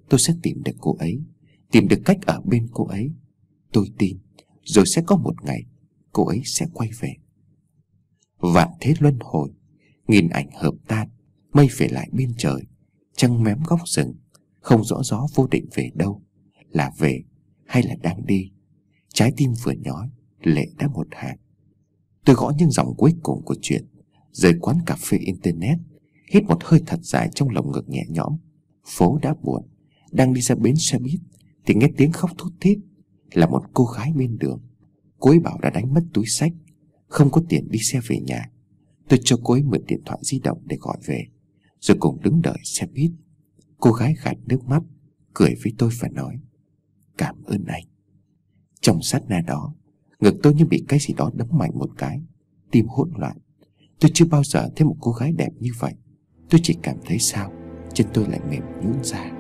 tôi sẽ tìm được cô ấy, tìm được cách ở bên cô ấy. Tôi tin rồi sẽ có một ngày cô ấy sẽ quay về. Vạn thế luân hồi, nghìn ảnh hợp tan, mây về lại biên trời, trăng mém góc rừng, không rõ gió vô định về đâu, là về hay là đang đi. Trái tim vừa nhói, lệ đã một hàng. Tôi gõ những dòng cuối cùng của chuyện, rời quán cà phê internet, hít một hơi thật dài trong lồng ngực nhẹ nhõm. Phố đã buồn, đang đi ra bến xe buýt thì nghe tiếng khóc thút thít. Là một cô gái bên đường. Cô ấy bảo đã đánh mất túi xách, không có tiền đi xe về nhà. Tôi cho cô ấy mượn điện thoại di động để gọi về, rồi cùng đứng đợi xe buýt. Cô gái gạt nước mắt, cười với tôi và nói: "Cảm ơn anh." Trong sát na đó, ngực tôi như bị cái gì đó đấm mạnh một cái, tim hỗn loạn. Tôi chưa bao giờ thấy một cô gái đẹp như vậy. Tôi chỉ cảm thấy sao chân tôi lại mềm nhũn ra.